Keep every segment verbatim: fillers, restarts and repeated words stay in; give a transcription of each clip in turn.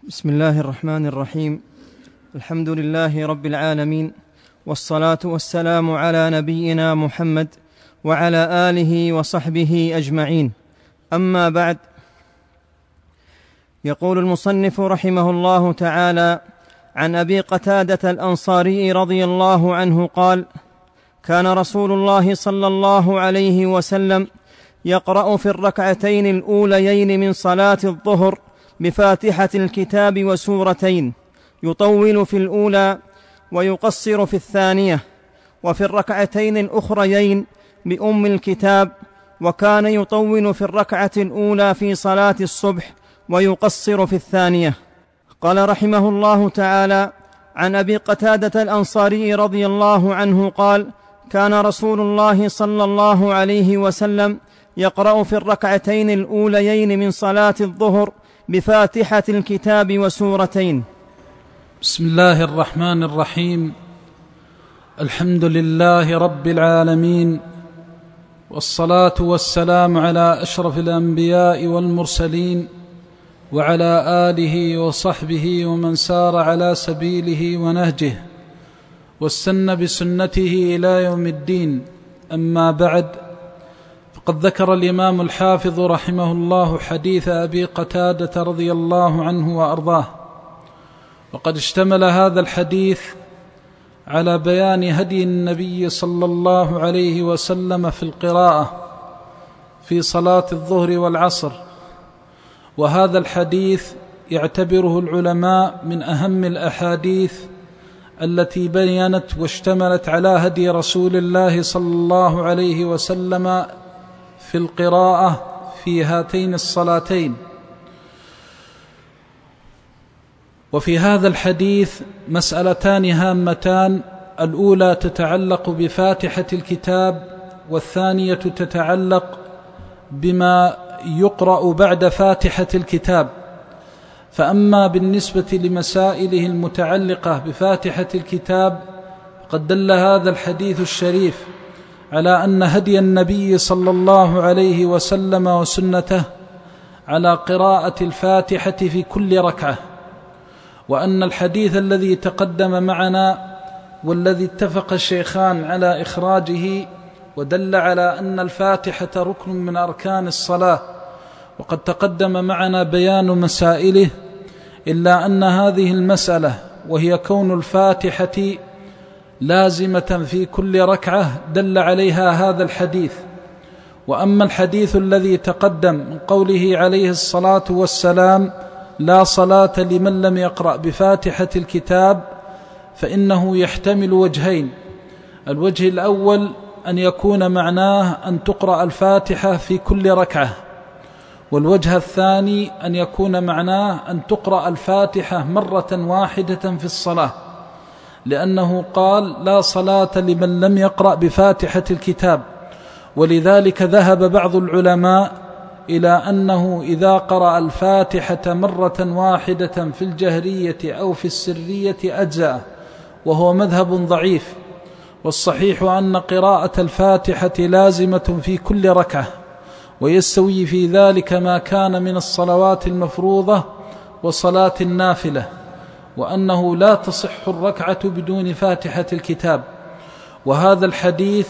بسم الله الرحمن الرحيم. الحمد لله رب العالمين، والصلاة والسلام على نبينا محمد وعلى آله وصحبه أجمعين. أما بعد، يقول المصنف رحمه الله تعالى عن أبي قتادة الأنصاري رضي الله عنه قال: كان رسول الله صلى الله عليه وسلم يقرأ في الركعتين الأوليين من صلاة الظهر بفاتحة الكتاب وسورتين، يطول في الأولى ويقصر في الثانية، وفي الركعتين الأخريين بأم الكتاب، وكان يطول في الركعة الأولى في صلاة الصبح ويقصر في الثانية. قال رحمه الله تعالى عن أبي قتادة الأنصاري رضي الله عنه قال: كان رسول الله صلى الله عليه وسلم يقرأ في الركعتين الأوليين من صلاة الظهر بفاتحة الكتاب وسورتين. بسم الله الرحمن الرحيم. الحمد لله رب العالمين، والصلاة والسلام على أشرف الأنبياء والمرسلين، وعلى آله وصحبه ومن سار على سبيله ونهجه واستنى بسنته إلى يوم الدين. أما بعد، فقد ذكر الإمام الحافظ رحمه الله حديث أبي قتادة رضي الله عنه وأرضاه، وقد اشتمل هذا الحديث على بيان هدي النبي صلى الله عليه وسلم في القراءة في صلاة الظهر والعصر، وهذا الحديث يعتبره العلماء من أهم الأحاديث التي بينت واشتملت على هدي رسول الله صلى الله عليه وسلم في القراءة في هاتين الصلاتين. وفي هذا الحديث مسألتان هامتان: الأولى تتعلق بفاتحة الكتاب، والثانية تتعلق بما يقرأ بعد فاتحة الكتاب. فأما بالنسبة لمسائله المتعلقة بفاتحة الكتاب، فقد دل هذا الحديث الشريف على أن هدي النبي صلى الله عليه وسلم وسنته على قراءة الفاتحة في كل ركعة، وأن الحديث الذي تقدم معنا والذي اتفق الشيخان على إخراجه ودل على أن الفاتحة ركن من أركان الصلاة، وقد تقدم معنا بيان مسائله، إلا أن هذه المسألة وهي كون الفاتحة لازمة في كل ركعة دل عليها هذا الحديث. وأما الحديث الذي تقدم من قوله عليه الصلاة والسلام: لا صلاة لمن لم يقرأ بفاتحة الكتاب، فإنه يحتمل وجهين: الوجه الأول أن يكون معناه أن تقرأ الفاتحة في كل ركعة، والوجه الثاني أن يكون معناه أن تقرأ الفاتحة مرة واحدة في الصلاة، لأنه قال: لا صلاة لمن لم يقرأ بفاتحة الكتاب. ولذلك ذهب بعض العلماء إلى أنه إذا قرأ الفاتحة مرة واحدة في الجهرية أو في السرية أجزأ، وهو مذهب ضعيف. والصحيح أن قراءة الفاتحة لازمة في كل ركعة، ويستوي في ذلك ما كان من الصلوات المفروضة وصلاة النافلة، وأنه لا تصح الركعة بدون فاتحة الكتاب. وهذا الحديث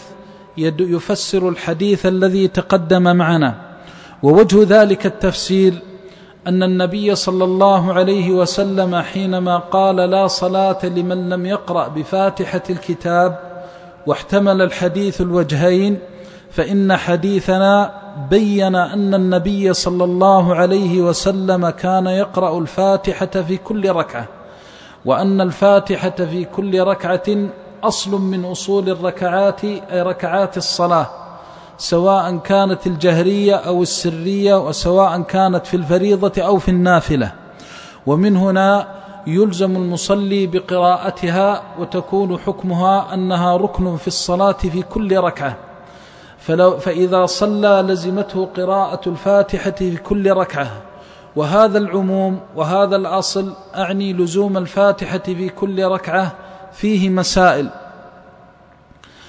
يفسر الحديث الذي تقدم معنا. ووجه ذلك التفسير أن النبي صلى الله عليه وسلم حينما قال: لا صلاة لمن لم يقرأ بفاتحة الكتاب، واحتمل الحديث الوجهين، فإن حديثنا بين أن النبي صلى الله عليه وسلم كان يقرأ الفاتحة في كل ركعة، وأن الفاتحة في كل ركعة أصل من أصول الركعات، أي ركعات الصلاة، سواء كانت الجهرية أو السرية، وسواء كانت في الفريضة أو في النافلة. ومن هنا يلزم المصلي بقراءتها، وتكون حكمها أنها ركن في الصلاة في كل ركعة. فلو فإذا صلى لزمته قراءة الفاتحة في كل ركعة. وهذا العموم وهذا الأصل، أعني لزوم الفاتحة في كل ركعة، فيه مسائل،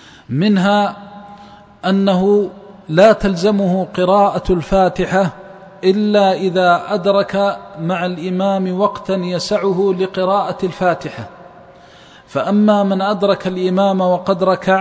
منها أنه لا تلزمه قراءة الفاتحة إلا إذا أدرك مع الإمام وقتا يسعه لقراءة الفاتحة. فأما من أدرك الإمام وقد ركع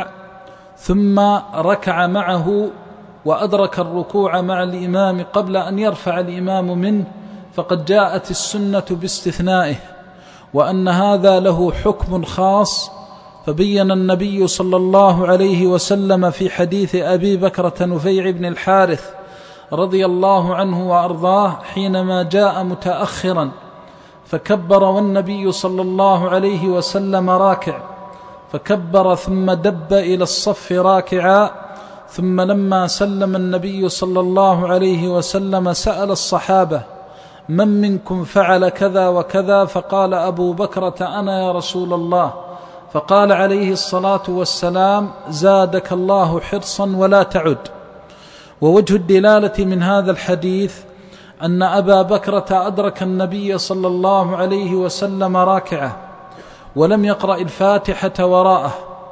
ثم ركع معه وأدرك الركوع مع الإمام قبل أن يرفع الإمام منه، فقد جاءت السنة باستثنائه، وأن هذا له حكم خاص. فبين النبي صلى الله عليه وسلم في حديث أبي بكرة نفيع بن الحارث رضي الله عنه وأرضاه حينما جاء متأخرا فكبر والنبي صلى الله عليه وسلم راكع، فكبر ثم دب إلى الصف راكعا، ثم لما سلم النبي صلى الله عليه وسلم سأل الصحابة: من منكم فعل كذا وكذا؟ فقال أبو بكرة: أنا يا رسول الله. فقال عليه الصلاة والسلام: زادك الله حرصا ولا تعد. ووجه الدلالة من هذا الحديث أن أبا بكرة أدرك النبي صلى الله عليه وسلم راكعه ولم يقرأ الفاتحة وراءه،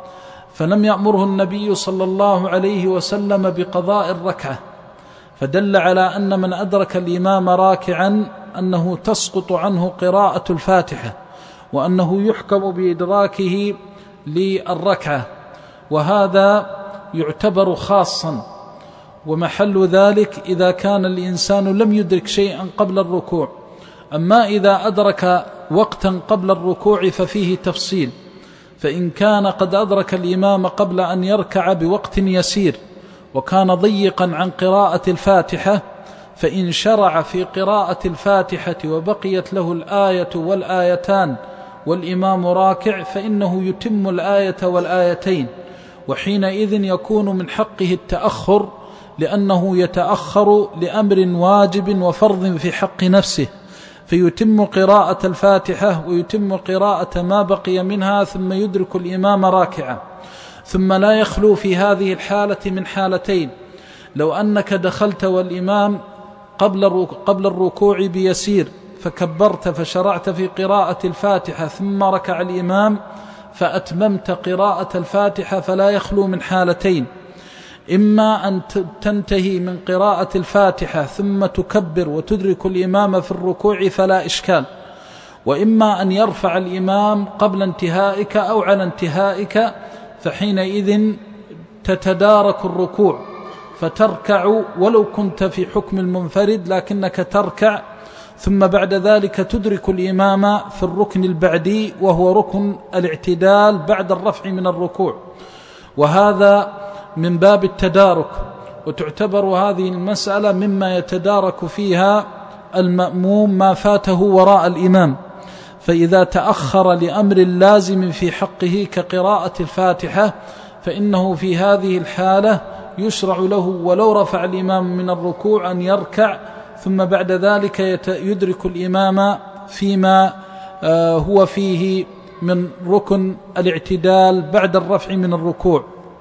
فلم يأمره النبي صلى الله عليه وسلم بقضاء الركعة، فدل على أن من أدرك الإمام راكعا أنه تسقط عنه قراءة الفاتحة، وأنه يحكم بإدراكه للركعة، وهذا يعتبر خاصا. ومحل ذلك إذا كان الإنسان لم يدرك شيئا قبل الركوع. أما إذا أدرك وقتا قبل الركوع ففيه تفصيل، فإن كان قد أدرك الإمام قبل أن يركع بوقت يسير وكان ضيقا عن قراءة الفاتحة، فإن شرع في قراءة الفاتحة وبقيت له الآية والآيتان والإمام راكع فإنه يتم الآية والآيتين، وحينئذ يكون من حقه التأخر، لأنه يتأخر لأمر واجب وفرض في حق نفسه، فيتم قراءة الفاتحة ويتم قراءة ما بقي منها ثم يدرك الإمام راكعا. ثم لا يخلو في هذه الحالة من حالتين: لو أنك دخلت والإمام قبل قبل الركوع بيسير فكبرت فشرعت في قراءة الفاتحة ثم ركع الإمام فأتممت قراءة الفاتحة، فلا يخلو من حالتين: إما أن تنتهي من قراءة الفاتحة ثم تكبر وتدرك الإمام في الركوع فلا إشكال، وإما أن يرفع الإمام قبل انتهائك أو على انتهائك، فحينئذ تتدارك الركوع فتركع ولو كنت في حكم المنفرد، لكنك تركع ثم بعد ذلك تدرك الإمام في الركن البعدي وهو ركن الاعتدال بعد الرفع من الركوع، وهذا من باب التدارك. وتعتبر هذه المسألة مما يتدارك فيها المأموم ما فاته وراء الإمام، فإذا تأخر لأمر لازم في حقه كقراءة الفاتحة فإنه في هذه الحالة يشرع له ولو رفع الإمام من الركوع أن يركع، ثم بعد ذلك يدرك الإمام فيما هو فيه من ركن الاعتدال بعد الرفع من الركوع.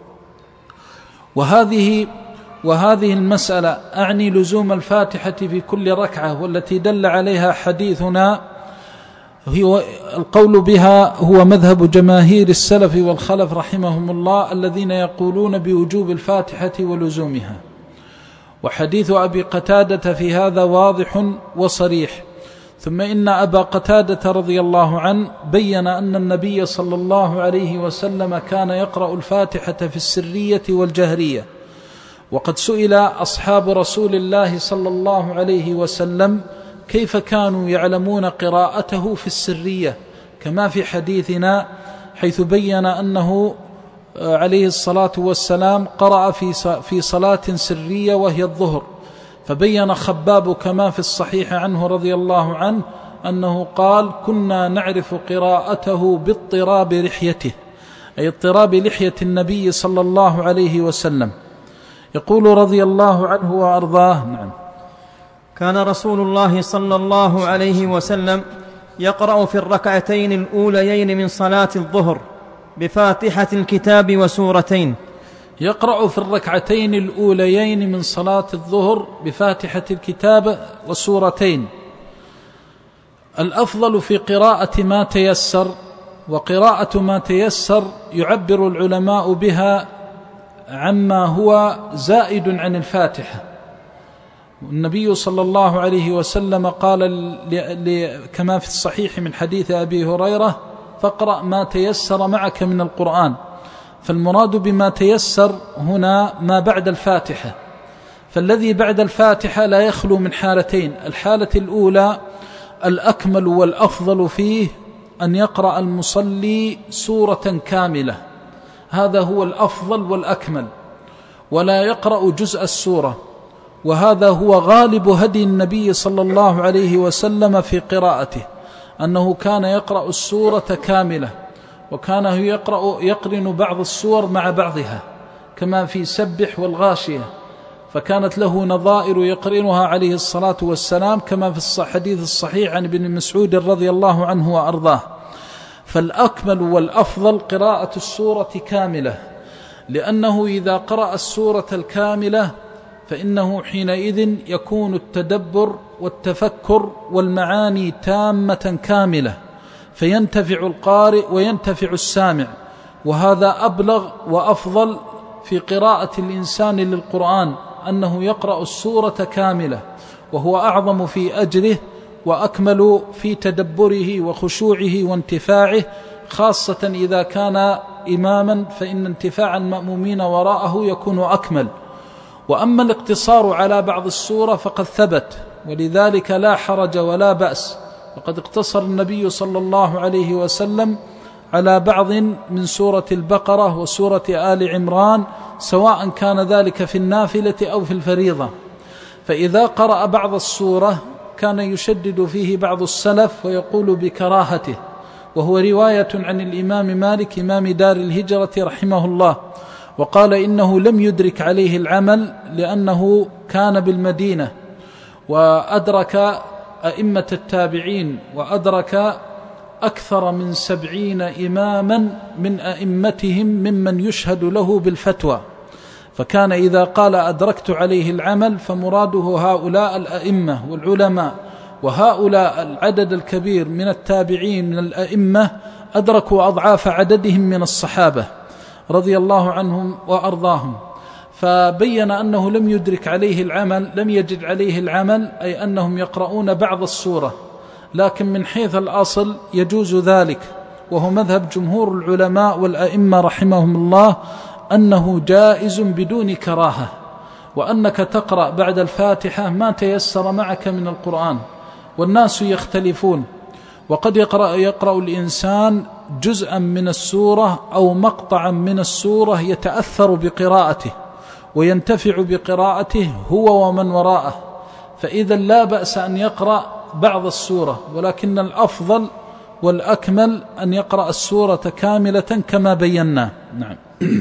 وهذه وهذه المسألة أعني لزوم الفاتحة في كل ركعة، والتي دل عليها حديثنا هو القول بها هو مذهب جماهير السلف والخلف رحمهم الله، الذين يقولون بوجوب الفاتحة ولزومها. وحديث أبي قتادة في هذا واضح وصريح. ثم إن أبا قتادة رضي الله عنه بين أن النبي صلى الله عليه وسلم كان يقرأ الفاتحة في السرية والجهرية، وقد سئل أصحاب رسول الله صلى الله عليه وسلم كيف كانوا يعلمون قراءته في السرية، كما في حديثنا حيث بين أنه عليه الصلاة والسلام قرأ في صلاة سرية وهي الظهر، فبين خباب كما في الصحيح عنه رضي الله عنه أنه قال: كنا نعرف قراءته باضطراب لحيته، أي اضطراب لحية النبي صلى الله عليه وسلم. يقول رضي الله عنه وأرضاه: نعم، كان رسول الله صلى الله عليه وسلم يقرأ في الركعتين الأوليين من صلاة الظهر بفاتحة الكتاب وسورتين. يقرأ في الركعتين الأوليين من صلاة الظهر بفاتحة الكتاب وسورتين. الأفضل في قراءة ما تيسر، وقراءة ما تيسر يعبر العلماء بها عما هو زائد عن الفاتحة، النبي صلى الله عليه وسلم قال كما في الصحيح من حديث أبي هريرة: فاقرأ ما تيسر معك من القرآن. فالمراد بما تيسر هنا ما بعد الفاتحة، فالذي بعد الفاتحة لا يخلو من حالتين: الحالة الأولى الأكمل والأفضل فيه أن يقرأ المصلي سورة كاملة، هذا هو الأفضل والأكمل، ولا يقرأ جزء السورة، وهذا هو غالب هدي النبي صلى الله عليه وسلم في قراءته، أنه كان يقرأ السورة كاملة، وكان يقرأ يقرن بعض السور مع بعضها كما في سبح والغاشية، فكانت له نظائر يقرنها عليه الصلاة والسلام كما في الحديث الصحيح عن ابن مسعود رضي الله عنه وأرضاه. فالأكمل والأفضل قراءة السورة كاملة، لأنه إذا قرأ السورة الكاملة فإنه حينئذ يكون التدبر والتفكر والمعاني تامة كاملة، فينتفع القارئ وينتفع السامع، وهذا أبلغ وأفضل في قراءة الإنسان للقرآن، أنه يقرأ السورة كاملة، وهو أعظم في أجره وأكمل في تدبره وخشوعه وانتفاعه، خاصة إذا كان إماما، فإن انتفاع المأمومين وراءه يكون أكمل. وأما الاقتصار على بعض السورة فقد ثبت، ولذلك لا حرج ولا بأس، وقد اقتصر النبي صلى الله عليه وسلم على بعض من سورة البقرة وسورة آل عمران، سواء كان ذلك في النافلة أو في الفريضة. فإذا قرأ بعض السورة كان يشدد فيه بعض السلف ويقول بكراهته، وهو رواية عن الإمام مالك إمام دار الهجرة رحمه الله، وقال إنه لم يدرك عليه العمل لأنه كان بالمدينة وأدرك أئمة التابعين، وأدرك أكثر من سبعين إماما من أئمتهم ممن يشهد له بالفتوى، فكان إذا قال أدركت عليه العمل فمراده هؤلاء الأئمة والعلماء، وهؤلاء العدد الكبير من التابعين من الأئمة أدركوا أضعاف عددهم من الصحابة رضي الله عنهم وأرضاهم. فبين أنه لم يدرك عليه العمل، لم يجد عليه العمل، أي أنهم يقرؤون بعض السورة، لكن من حيث الأصل يجوز ذلك، وهو مذهب جمهور العلماء والأئمة رحمهم الله، أنه جائز بدون كراهة، وأنك تقرأ بعد الفاتحة ما تيسر معك من القرآن. والناس يختلفون، وقد يقرأ, يقرأ الإنسان جزءا من السورة أو مقطعا من السورة يتأثر بقراءته وينتفع بقراءته هو ومن وراءه، فإذا لا بأس أن يقرأ بعض السورة، ولكن الأفضل والأكمل أن يقرأ السورة كاملة كما بينا. نعم.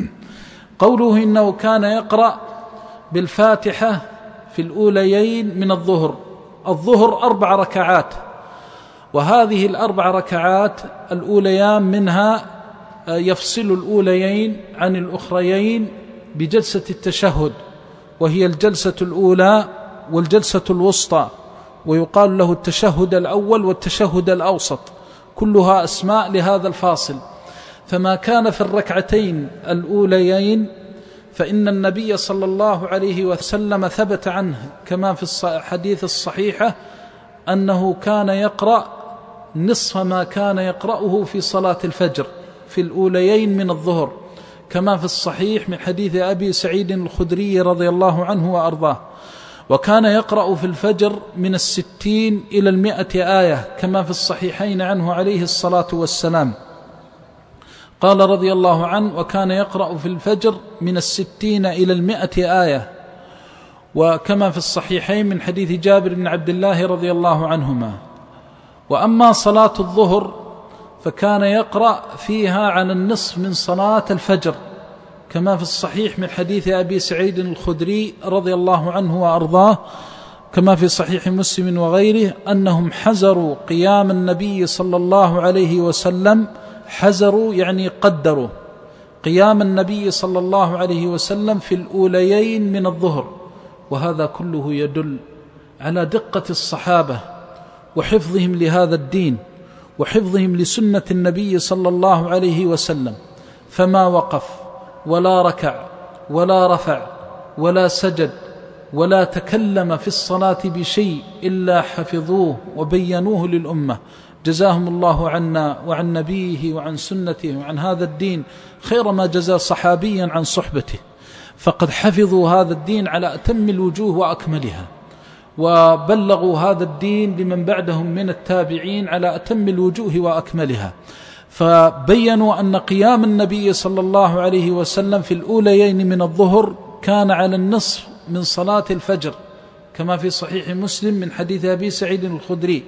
قوله إنه كان يقرأ بالفاتحة في الأوليين من الظهر. الظهر أربع ركعات، وهذه الأربع ركعات الأوليان منها يفصل الأوليين عن الأخريين بجلسة التشهد، وهي الجلسة الأولى والجلسة الوسطى، ويقال له التشهد الأول والتشهد الأوسط، كلها أسماء لهذا الفاصل. فما كان في الركعتين الأوليين فإن النبي صلى الله عليه وسلم ثبت عنه كما في الحديث الصحيحة أنه كان يقرأ نصف ما كان يقرأه في صلاة الفجر في الأوليين من الظهر، كما في الصحيح من حديث أبي سعيد الخدري رضي الله عنه وأرضاه. وكان يقرأ في الفجر من الستين إلى المئة آية كما في الصحيحين عنه عليه الصلاة والسلام، قال رضي الله عنه: وكان يقرأ في الفجر من الستين إلى المئة آية، وكما في الصحيحين من حديث جابر بن عبد الله رضي الله عنهما. وأما صلاة الظهر فكان يقرأ فيها عن النصف من صلاة الفجر، كما في الصحيح من حديث أبي سعيد الخدري رضي الله عنه وأرضاه، كما في صحيح مسلم وغيره، أنهم حزروا قيام النبي صلى الله عليه وسلم، حزروا يعني قدروا قيام النبي صلى الله عليه وسلم في الأوليين من الظهر. وهذا كله يدل على دقة الصحابة وحفظهم لهذا الدين وحفظهم لسنة النبي صلى الله عليه وسلم، فما وقف ولا ركع ولا رفع ولا سجد ولا تكلم في الصلاة بشيء إلا حفظوه وبينوه للأمة، جزاهم الله عنا وعن نبيه وعن سنته وعن هذا الدين خير ما جزى صحابيا عن صحبته، فقد حفظوا هذا الدين على أتم الوجوه وأكملها، وبلغوا هذا الدين لمن بعدهم من التابعين على أتم الوجوه وأكملها. فبينوا أن قيام النبي صلى الله عليه وسلم في الأوليين من الظهر كان على النصف من صلاة الفجر، كما في صحيح مسلم من حديث أبي سعيد الخدري،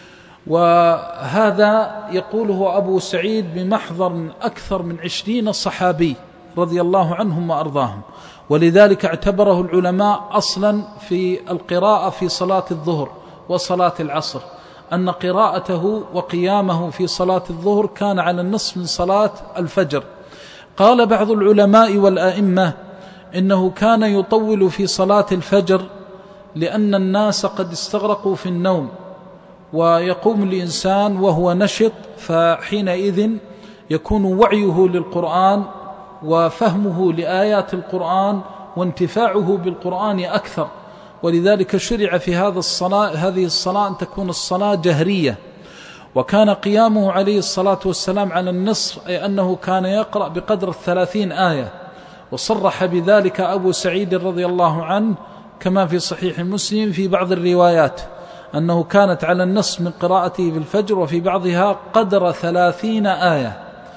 وهذا يقوله أبو سعيد بمحضر أكثر من عشرين صحابي رضي الله عنهم وأرضاهم، ولذلك اعتبره العلماء أصلا في القراءة في صلاة الظهر وصلاة العصر، أن قراءته وقيامه في صلاة الظهر كان على النصف من صلاة الفجر. قال بعض العلماء والآئمة إنه كان يطول في صلاة الفجر لأن الناس قد استغرقوا في النوم، ويقوم الإنسان وهو نشط، فحينئذ يكون وعيه للقرآن وفهمه لآيات القرآن وانتفاعه بالقرآن أكثر، ولذلك شرع في هذا الصلاة هذه الصلاة أن تكون الصلاة جهرية. وكان قيامه عليه الصلاة والسلام على النصف، أي أنه كان يقرأ بقدر الثلاثين آية، وصرح بذلك أبو سعيد رضي الله عنه كما في صحيح مسلم في بعض الروايات أنه كانت على النصف من قراءته في الفجر، وفي بعضها قدر ثلاثين آية.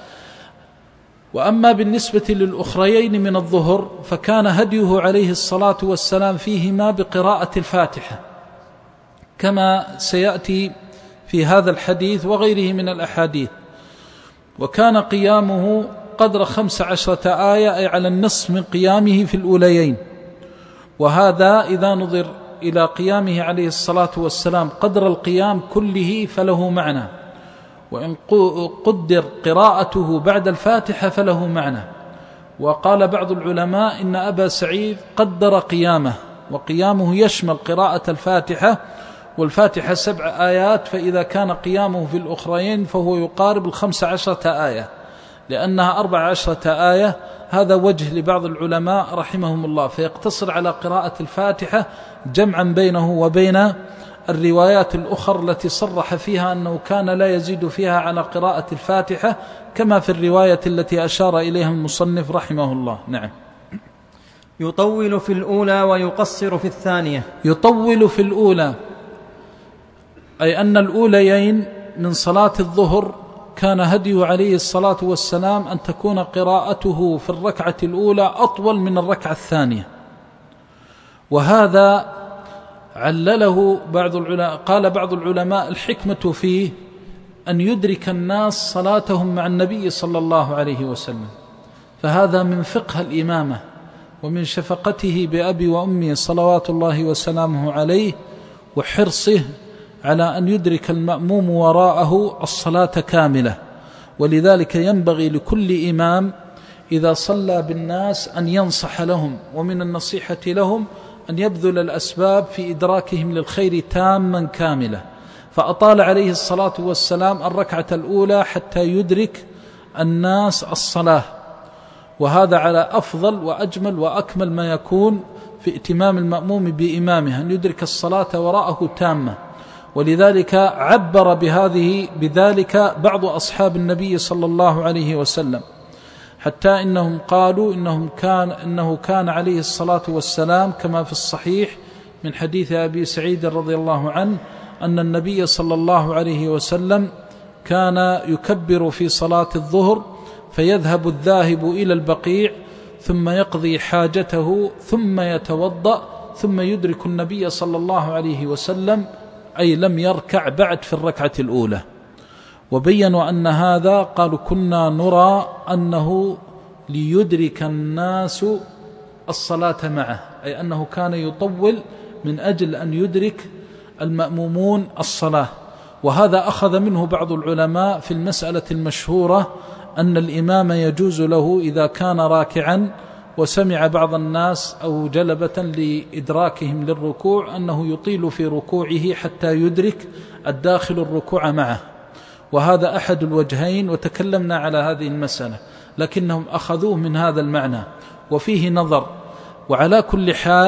وأما بالنسبة للأخريين من الظهر فكان هديه عليه الصلاة والسلام فيهما بقراءة الفاتحة، كما سيأتي في هذا الحديث وغيره من الأحاديث. وكان قيامه قدر خمس عشرة آية، أي على النصف من قيامه في الأوليين. وهذا إذا نظر إلى قيامه عليه الصلاة والسلام قدر القيام كله فله معنى، وإن قدر قراءته بعد الفاتحة فله معنى. وقال بعض العلماء إن أبا سعيد قدر قيامه، وقيامه يشمل قراءة الفاتحة، والفاتحة سبع آيات، فإذا كان قيامه في الأخرين فهو يقارب الخمس عشرة آية، لأنها أربع عشرة آية. هذا وجه لبعض العلماء رحمهم الله، فيقتصر على قراءة الفاتحة جمعا بينه وبين الروايات الأخرى التي صرح فيها أنه كان لا يزيد فيها على قراءة الفاتحة، كما في الرواية التي أشار إليها المصنف رحمه الله. نعم. يطول في الأولى ويقصر في الثانية. يطول في الأولى أي أن الأوليين من صلاة الظهر كان هديه عليه الصلاة والسلام أن تكون قراءته في الركعة الأولى أطول من الركعة الثانية، وهذا علله بعض العلماء. قال بعض العلماء الحكمة فيه أن يدرك الناس صلاتهم مع النبي صلى الله عليه وسلم، فهذا من فقه الإمامة ومن شفقته بأبي وأمي صلوات الله وسلامه عليه، وحرصه على أن يدرك المأموم وراءه الصلاة كاملة. ولذلك ينبغي لكل إمام إذا صلى بالناس أن ينصح لهم، ومن النصيحة لهم أن يبذل الأسباب في إدراكهم للخير تاما كاملة. فأطال عليه الصلاة والسلام الركعة الأولى حتى يدرك الناس الصلاة، وهذا على أفضل وأجمل وأكمل ما يكون في ائتمام المأموم بإمامه، أن يدرك الصلاة وراءه تامة. ولذلك عبر بهذه بذلك بعض أصحاب النبي صلى الله عليه وسلم، حتى إنهم قالوا إنهم كان إنه كان عليه الصلاة والسلام كما في الصحيح من حديث أبي سعيد رضي الله عنه أن النبي صلى الله عليه وسلم كان يكبر في صلاة الظهر، فيذهب الذاهب إلى البقيع ثم يقضي حاجته ثم يتوضأ ثم يدرك النبي صلى الله عليه وسلم، أي لم يركع بعد في الركعة الأولى. وبينوا أن هذا قالوا كنا نرى أنه ليدرك الناس الصلاة معه، أي أنه كان يطول من أجل أن يدرك المأمومون الصلاة. وهذا أخذ منه بعض العلماء في المسألة المشهورة أن الإمام يجوز له إذا كان راكعا وسمع بعض الناس أو جلبة لإدراكهم للركوع أنه يطيل في ركوعه حتى يدرك الداخل الركوع معه، وهذا أحد الوجهين، وتكلمنا على هذه المسألة، لكنهم أخذوه من هذا المعنى وفيه نظر. وعلى كل حال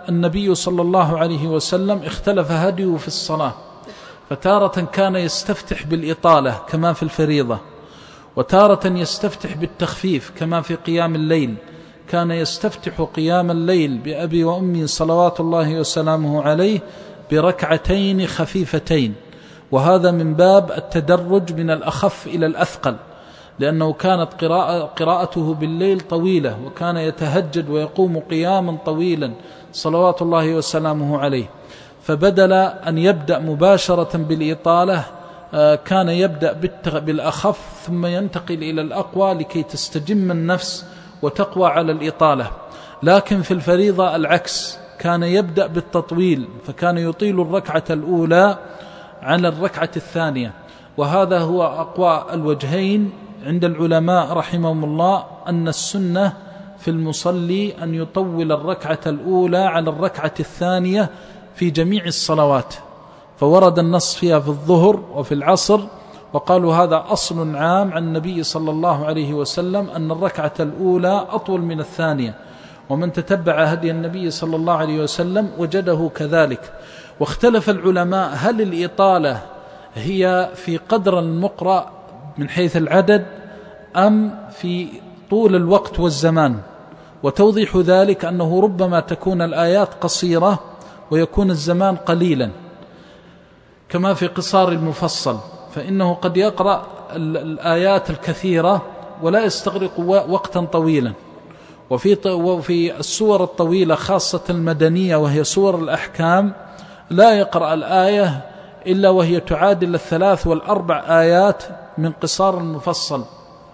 النبي صلى الله عليه وسلم اختلف هديه في الصلاة، فتارة كان يستفتح بالإطالة كما في الفريضة، وتارة يستفتح بالتخفيف كما في قيام الليل. كان يستفتح قيام الليل بأبي وأمي صلوات الله وسلامه عليه بركعتين خفيفتين، وهذا من باب التدرج من الأخف إلى الأثقل، لأنه كانت قراءة قراءته بالليل طويلة، وكان يتهجد ويقوم قياما طويلا صلوات الله وسلامه عليه. فبدل أن يبدأ مباشرة بالإطالة كان يبدأ بالأخف ثم ينتقل إلى الأقوى لكي تستجم النفس وتقوى على الإطالة. لكن في الفريضة العكس، كان يبدأ بالتطويل، فكان يطيل الركعة الأولى على الركعة الثانية. وهذا هو أقوى الوجهين عند العلماء رحمهم الله، أن السنة في المصلي أن يطول الركعة الأولى على الركعة الثانية في جميع الصلوات، فورد النص فيها في الظهر وفي العصر، وقالوا هذا أصل عام عن النبي صلى الله عليه وسلم أن الركعة الأولى أطول من الثانية، ومن تتبع هدي النبي صلى الله عليه وسلم وجده كذلك. واختلف العلماء هل الإطالة هي في قدر المقرأ من حيث العدد أم في طول الوقت والزمان. وتوضيح ذلك أنه ربما تكون الآيات قصيرة ويكون الزمان قليلا، كما في قصار المفصل، فإنه قد يقرأ الآيات الكثيرة ولا يستغرق وقتا طويلا. وفي وفي السور الطويلة خاصة المدنية وهي سور الأحكام لا يقرأ الآية إلا وهي تعادل الثلاث والأربع آيات من قصار المفصل.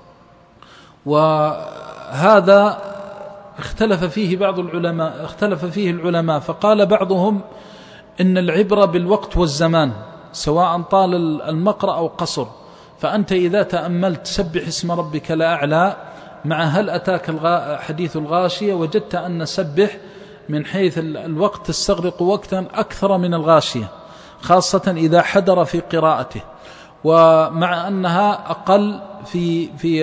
وهذا اختلف فيه بعض العلماء اختلف فيه العلماء فقال بعضهم إن العبرة بالوقت والزمان سواء طال المقرأ أو قصر. فأنت إذا تأملت سبح اسم ربك الأعلى مع هل أتاك حديث الغاشية، وجدت أن سبح من حيث الوقت تستغرق وقتا أكثر من الغاشية، خاصة إذا حدر في قراءته، ومع أنها أقل في في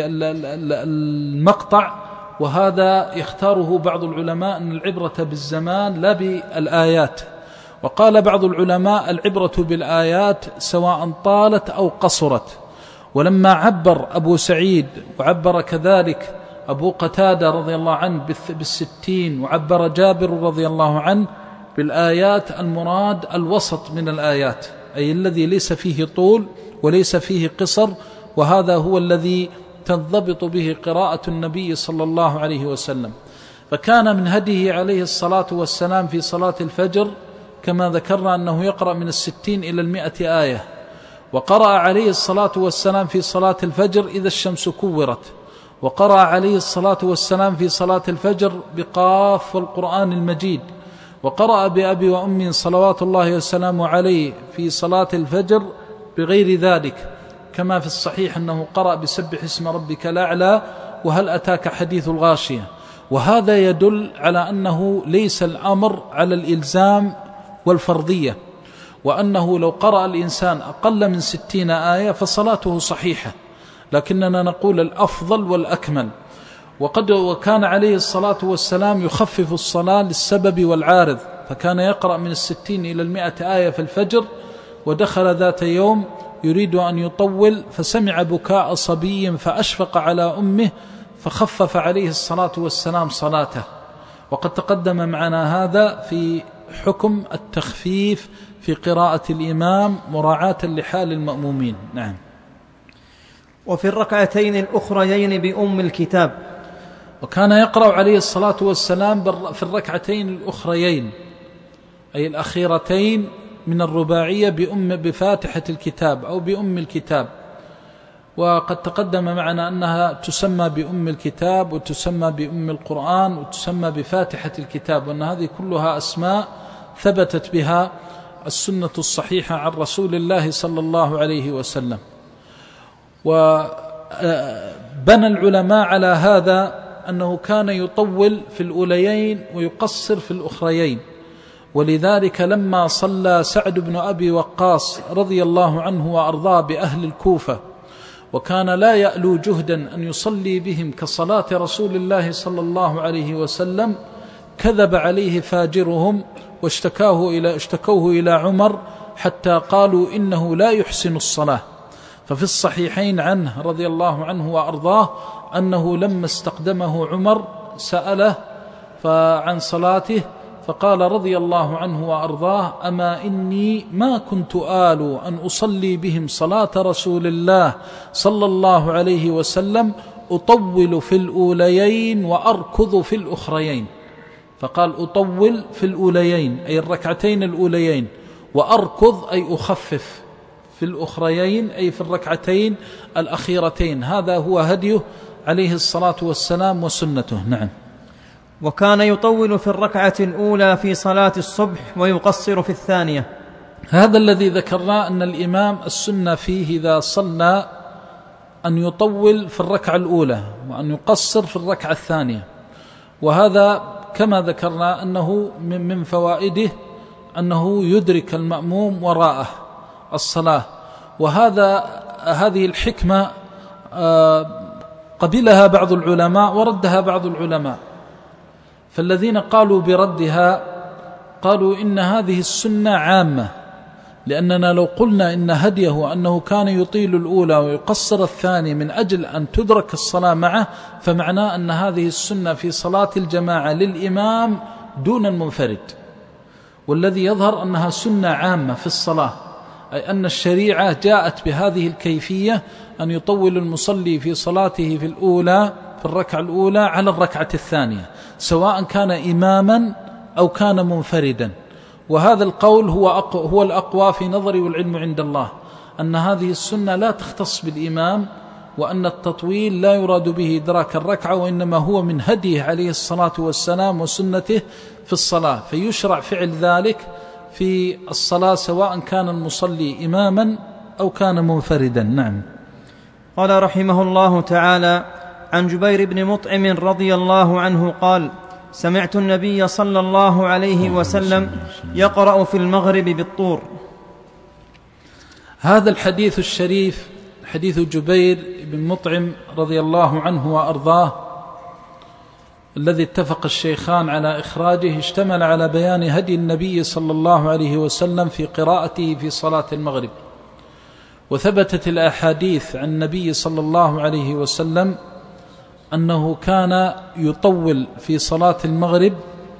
المقطع. وهذا يختاره بعض العلماء أن العبرة بالزمان لا بالآيات. وقال بعض العلماء العبرة بالآيات سواء طالت أو قصرت. ولما عبر أبو سعيد وعبر كذلك أبو قتادة رضي الله عنه بالستين، وعبر جابر رضي الله عنه بالآيات، المراد الوسط من الآيات، أي الذي ليس فيه طول وليس فيه قصر، وهذا هو الذي تنضبط به قراءة النبي صلى الله عليه وسلم. فكان من هديه عليه الصلاة والسلام في صلاة الفجر كما ذكرنا أنه يقرأ من الستين إلى المئة آية. وقرأ عليه الصلاة والسلام في صلاة الفجر إذا الشمس كورت، وقرأ عليه الصلاة والسلام في صلاة الفجر بقاف والقرآن المجيد، وقرأ بأبي وأمي صلوات الله وسلامه عليه في صلاة الفجر بغير ذلك، كما في الصحيح أنه قرأ بسبح اسم ربك الأعلى وهل أتاك حديث الغاشية. وهذا يدل على أنه ليس الأمر على الإلزام والفرضية، وأنه لو قرأ الإنسان أقل من ستين آية فصلاته صحيحة، لكننا نقول الأفضل والأكمل. وقد وكان عليه الصلاة والسلام يخفف الصلاة للسبب والعارض، فكان يقرأ من الستين إلى المئة آية في الفجر. ودخل ذات يوم يريد أن يطول فسمع بكاء صبي فأشفق على أمه فخفف عليه الصلاة والسلام صلاته. وقد تقدم معنا هذا في حكم التخفيف في قراءة الإمام مراعاة لحال المأمومين. نعم. وفي الركعتين الأخريين بأم الكتاب. وكان يقرأ عليه الصلاة والسلام في الركعتين الأخريين أي الأخيرتين من الرباعية بأم بفاتحة الكتاب أو بأم الكتاب. وقد تقدم معنا أنها تسمى بأم الكتاب وتسمى بأم القرآن وتسمى بفاتحة الكتاب، وأن هذه كلها أسماء ثبتت بها السنة الصحيحة عن رسول الله صلى الله عليه وسلم. وبنى العلماء على هذا أنه كان يطول في الأوليين ويقصر في الأخريين. ولذلك لما صلى سعد بن أبي وقاص رضي الله عنه وأرضاه بأهل الكوفة، وكان لا يألو جهدا أن يصلي بهم كصلاة رسول الله صلى الله عليه وسلم، كذب عليه فاجرهم واشتكاه إلى اشتكوه إلى عمر حتى قالوا إنه لا يحسن الصلاة. ففي الصحيحين عنه رضي الله عنه وأرضاه أنه لما استقدمه عمر سأله عن صلاته فقال رضي الله عنه وأرضاه: أما إني ما كنت آل أن أصلي بهم صلاة رسول الله صلى الله عليه وسلم أطول في الأوليين وأركض في الأخريين. فقال أطول في الأوليين أي الركعتين الأوليين، وأركض أي أخفف في الأخريين أي في الركعتين الأخيرتين. هذا هو هديه عليه الصلاة والسلام وسنته. نعم. وكان يطول في الركعة الأولى في صلاة الصبح ويقصر في الثانية. هذا الذي ذكرناه أن الإمام السنة فيه إذا صلى أن يطول في الركعة الأولى وأن يقصر في الركعة الثانية، وهذا كما ذكرنا أنه من فوائده أنه يدرك المأموم وراءه الصلاة. وهذا هذه الحكمة قبلها بعض العلماء وردها بعض العلماء، فالذين قالوا بردها قالوا إن هذه السنة عامة، لأننا لو قلنا إن هديه أنه كان يطيل الأولى ويقصر الثاني من أجل أن تدرك الصلاة معه، فمعناه أن هذه السنة في صلاة الجماعة للإمام دون المنفرد، والذي يظهر أنها سنة عامة في الصلاة، أي أن الشريعة جاءت بهذه الكيفية أن يطول المصلي في صلاته في الأولى في الركعة الأولى على الركعة الثانية، سواء كان إماما أو كان منفردا. وهذا القول هو هو الأقوى في نظري والعلم عند الله، أن هذه السنة لا تختص بالإمام، وأن التطويل لا يراد به إدراك الركعة، وإنما هو من هديه عليه الصلاة والسلام وسنته في الصلاة، فيشرع فعل ذلك في الصلاة سواء كان المصلي إماما أو كان منفردا. نعم. قال رحمه الله تعالى: عن جبير بن مطعم رضي الله عنه قال: سمعت النبي صلى الله عليه وسلم يقرأ في المغرب بالطور. هذا الحديث الشريف حديث جبير بن مطعم رضي الله عنه وأرضاه الذي اتفق الشيخان على إخراجه، اشتمل على بيان هدي النبي صلى الله عليه وسلم في قراءته في صلاة المغرب. وثبتت الأحاديث عن النبي صلى الله عليه وسلم أنه كان يطول في صلاة المغرب،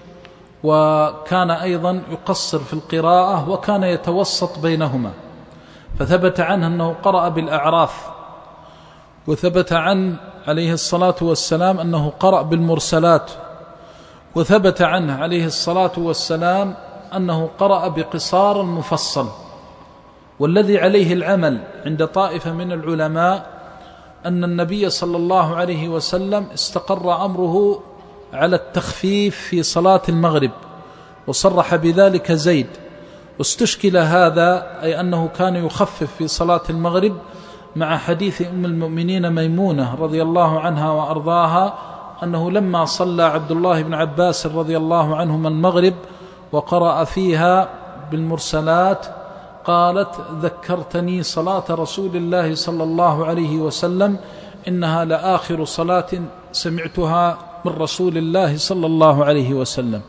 وكان أيضا يقصر في القراءة، وكان يتوسط بينهما. فثبت عنه أنه قرأ بالأعراف، وثبت عنه عليه الصلاة والسلام أنه قرأ بالمرسلات، وثبت عنه عليه الصلاة والسلام أنه قرأ بقصار المفصل. والذي عليه العمل عند طائفة من العلماء أن النبي صلى الله عليه وسلم استقر أمره على التخفيف في صلاة المغرب، وصرح بذلك زيد. واستشكل هذا، أي أنه كان يخفف في صلاة المغرب، مع حديث أم المؤمنين ميمونة رضي الله عنها وأرضاها أنه لما صلى عبد الله بن عباس رضي الله عنهما المغرب وقرأ فيها بالمرسلات قالت: ذكرتني صلاة رسول الله صلى الله عليه وسلم، إنها لآخر صلاة سمعتها من رسول الله صلى الله عليه وسلم.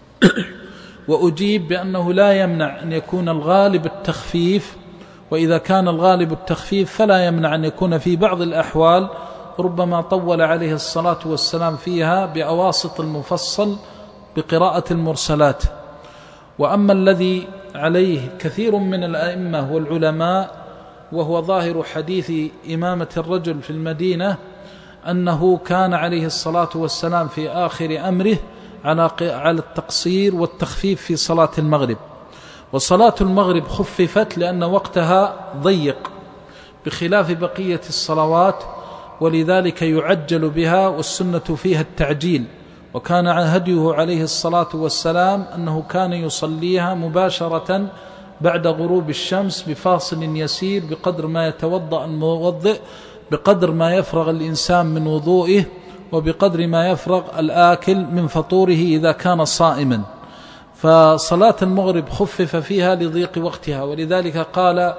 وأجيب بأنه لا يمنع أن يكون الغالب التخفيف، وإذا كان الغالب التخفيف فلا يمنع أن يكون في بعض الأحوال ربما طول عليه الصلاة والسلام فيها بأواسط المفصل بقراءة المرسلات. وأما الذي عليه كثير من الأئمة والعلماء، وهو ظاهر حديث إمامة الرجل في المدينة، أنه كان عليه الصلاة والسلام في آخر أمره على التقصير والتخفيف في صلاة المغرب. وصلاة المغرب خففت لأن وقتها ضيق بخلاف بقية الصلوات، ولذلك يعجل بها، والسنة فيها التعجيل. وكان هديه عليه الصلاة والسلام أنه كان يصليها مباشرة بعد غروب الشمس بفاصل يسير بقدر ما يتوضأ الموضئ، بقدر ما يفرغ الإنسان من وضوئه، وبقدر ما يفرغ الآكل من فطوره إذا كان صائما. فصلاة المغرب خفف فيها لضيق وقتها، ولذلك قال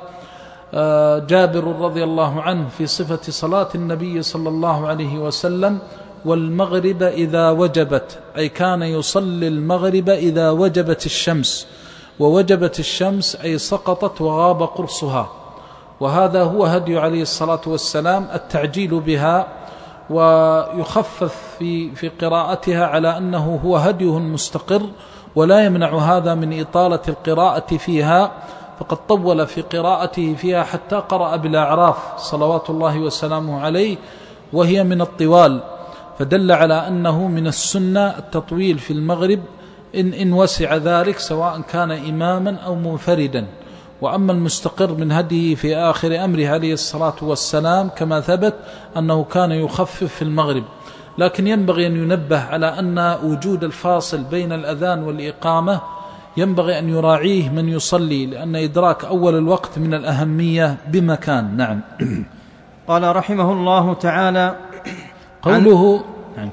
جابر رضي الله عنه في صفة صلاة النبي صلى الله عليه وسلم: والمغرب إذا وجبت، أي كان يصلي المغرب إذا وجبت الشمس، ووجبت الشمس أي سقطت وغاب قرصها. وهذا هو هدي عليه الصلاة والسلام، التعجيل بها، ويخفف في في قراءتها على أنه هو هديه المستقر، ولا يمنع هذا من إطالة القراءة فيها، فقد طول في قراءته فيها حتى قرأ بالأعراف صلوات الله وسلامه عليه، وهي من الطوال، فدل على أنه من السنة التطويل في المغرب إن, إن وسع ذلك، سواء كان إماما أو منفردا. وأما المستقر من هديه في آخر أمره عليه الصلاة والسلام كما ثبت أنه كان يخفف في المغرب. لكن ينبغي أن ينبه على أن وجود الفاصل بين الأذان والإقامة ينبغي أن يراعيه من يصلي، لأن إدراك أول الوقت من الأهمية بمكان. نعم. قال رحمه الله تعالى قوله نعم.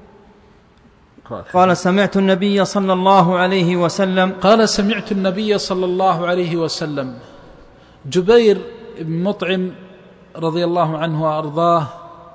قال سمعت النبي صلى الله عليه وسلم قال سمعت النبي صلى الله عليه وسلم. جبير بن مطعم رضي الله عنه وأرضاه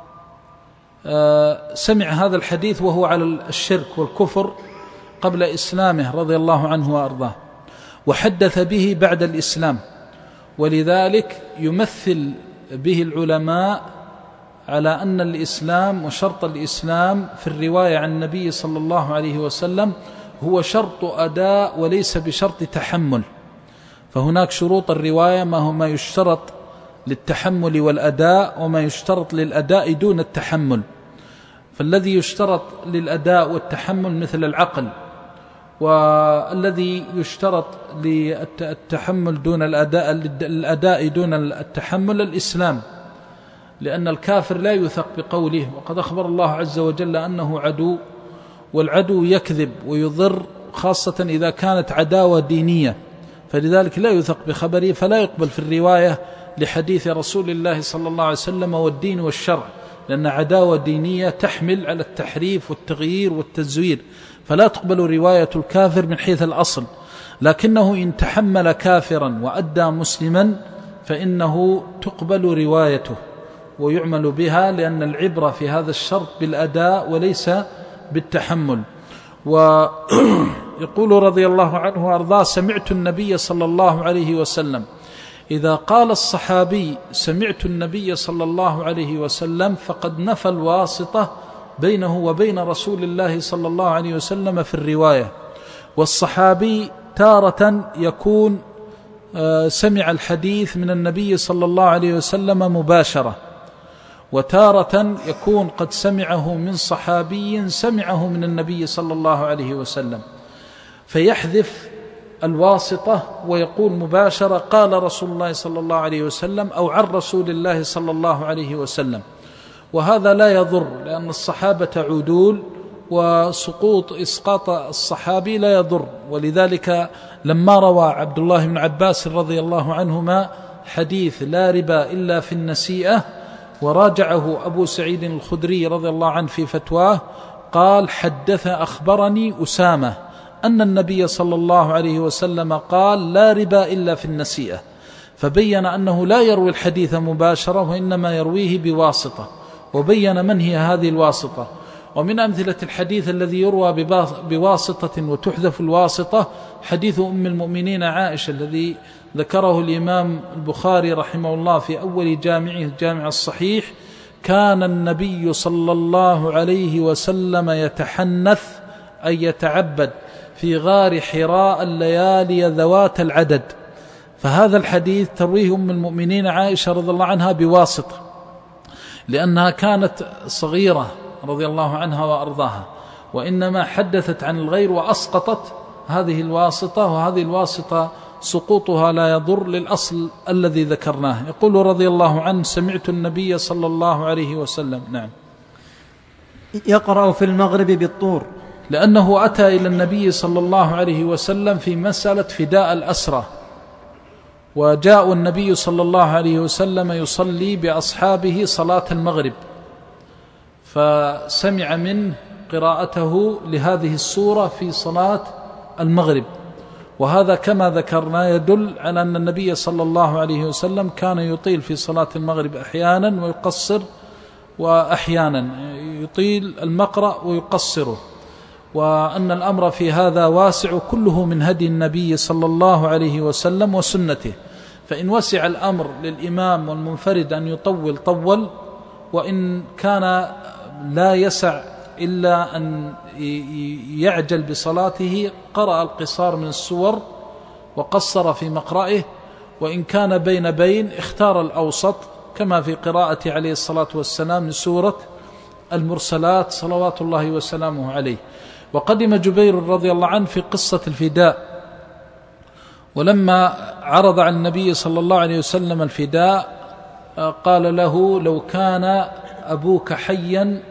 سمع هذا الحديث وهو على الشرك والكفر قبل إسلامه رضي الله عنه وأرضاه، وحدث به بعد الإسلام، ولذلك يمثل به العلماء على أن الإسلام وشرط الإسلام في الرواية عن النبي صلى الله عليه وسلم هو شرط أداء وليس بشرط تحمل. فهناك شروط الرواية ما هو ما يشترط للتحمل والأداء، وما يشترط للأداء دون التحمل. فالذي يشترط للأداء والتحمل مثل العقل، والذي يشترط للتحمل دون الأداء الأداء دون التحمل الإسلام، لأن الكافر لا يثق بقوله، وقد أخبر الله عز وجل أنه عدو، والعدو يكذب ويضر، خاصة إذا كانت عداوة دينية، فلذلك لا يثق بخبره، فلا يقبل في الرواية لحديث رسول الله صلى الله عليه وسلم والدين والشرع، لأن عداوة دينية تحمل على التحريف والتغيير والتزوير، فلا تقبل رواية الكافر من حيث الأصل. لكنه إن تحمل كافرا وأدى مسلما فإنه تقبل روايته ويعمل بها، لأن العبرة في هذا الشرط بالأداء وليس بالتحمل. ويقول رضي الله عنه وأرضاه سمعت النبي صلى الله عليه وسلم. إذا قال الصحابي سمعت النبي صلى الله عليه وسلم فقد نفى الواسطة بينه وبين رسول الله صلى الله عليه وسلم في الرواية. والصحابي تارة يكون سمع الحديث من النبي صلى الله عليه وسلم مباشرة، وتارة يكون قد سمعه من صحابي سمعه من النبي صلى الله عليه وسلم، فيحذف الواسطة ويقول مباشرة قال رسول الله صلى الله عليه وسلم أو عن رسول الله صلى الله عليه وسلم. وهذا لا يضر، لأن الصحابة عدول، وسقوط إسقاط الصحابي لا يضر. ولذلك لما روى عبد الله بن عباس رضي الله عنهما حديث لا ربا إلا في النسيئة، وراجعه أبو سعيد الخدري رضي الله عنه في فتواه، قال حدث أخبرني أسامة أن النبي صلى الله عليه وسلم قال لا ربا إلا في النسيئة، فبين أنه لا يروي الحديث مباشرة، وإنما يرويه بواسطة، وبين من هي هذه الواسطة. ومن أمثلة الحديث الذي يروى بواسطة وتحذف الواسطة حديث أم المؤمنين عائشة الذي ذكره الإمام البخاري رحمه الله في أول جامعه الجامع الصحيح. كان النبي صلى الله عليه وسلم يتحنث أي يتعبد في غار حراء الليالي ذوات العدد. فهذا الحديث ترويه أم المؤمنين عائشة رضي الله عنها بواسطة، لأنها كانت صغيرة رضي الله عنها وأرضاها، وإنما حدثت عن الغير وأسقطت هذه الواسطة، وهذه الواسطة سقوطها لا يضر للأصل الذي ذكرناه. يقول رضي الله عنه سمعت النبي صلى الله عليه وسلم. نعم. يقرأ في المغرب بالطور، لأنه أتى إلى النبي صلى الله عليه وسلم في مسألة فداء الأسرى، وجاء النبي صلى الله عليه وسلم يصلي بأصحابه صلاة المغرب، فسمع منه قراءته لهذه السورة في صلاة المغرب. وهذا كما ذكرنا يدل على أن النبي صلى الله عليه وسلم كان يطيل في صلاة المغرب أحيانا ويقصر، وأحيانا يطيل المقرأ ويقصره، وأن الأمر في هذا واسع كله من هدي النبي صلى الله عليه وسلم وسنته. فإن وسع الأمر للإمام والمنفرد أن يطول طول، وإن كان لا يسع إلا أن يعجل بصلاته قرأ القصار من السور وقصر في مقرئه، وإن كان بين بين اختار الأوسط كما في قراءة عليه الصلاة والسلام لسورة المرسلات صلوات الله وسلامه عليه. وقدم جبير رضي الله عنه في قصة الفداء، ولما عرض على النبي صلى الله عليه وسلم الفداء قال له: لو كان أبوك حيا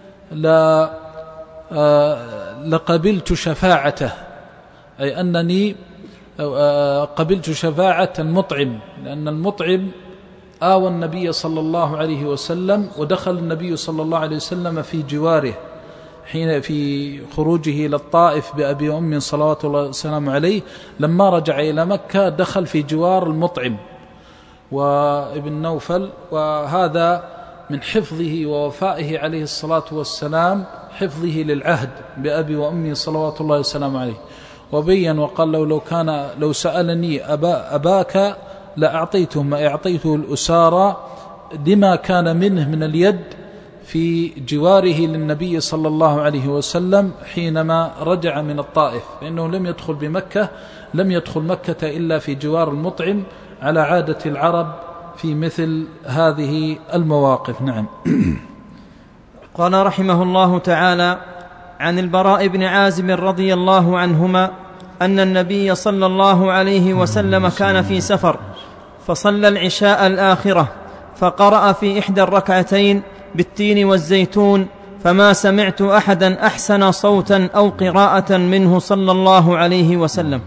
لقبلت شفاعته، أي أنني قبلت شفاعة المطعم، لأن المطعم آوى النبي صلى الله عليه وسلم، ودخل النبي صلى الله عليه وسلم في جواره حين في خروجه إلى الطائف بأبي وأم صلوات الله وسلامه عليه. لما رجع إلى مكة دخل في جوار المطعم وابن نوفل، وهذا من حفظه ووفائه عليه الصلاة والسلام، حفظه للعهد بأبي وأمي صلوات الله وسلامه عليه. وبين وقال له: لو كان لو سألني أبا أباك لأعطيته ما أعطيته الأسارى لما كان منه من اليد في جواره للنبي صلى الله عليه وسلم حينما رجع من الطائف، لأنه لم يدخل بمكة لم يدخل مكة إلا في جوار المطعم على عادة العرب في مثل هذه المواقف. نعم. قال رحمه الله تعالى: عن البراء بن عازب رضي الله عنهما أن النبي صلى الله عليه وسلم كان في سفر فصلى العشاء الآخرة، فقرأ في إحدى الركعتين بالتين والزيتون، فما سمعت أحدا أحسن صوتا أو قراءة منه صلى الله عليه وسلم.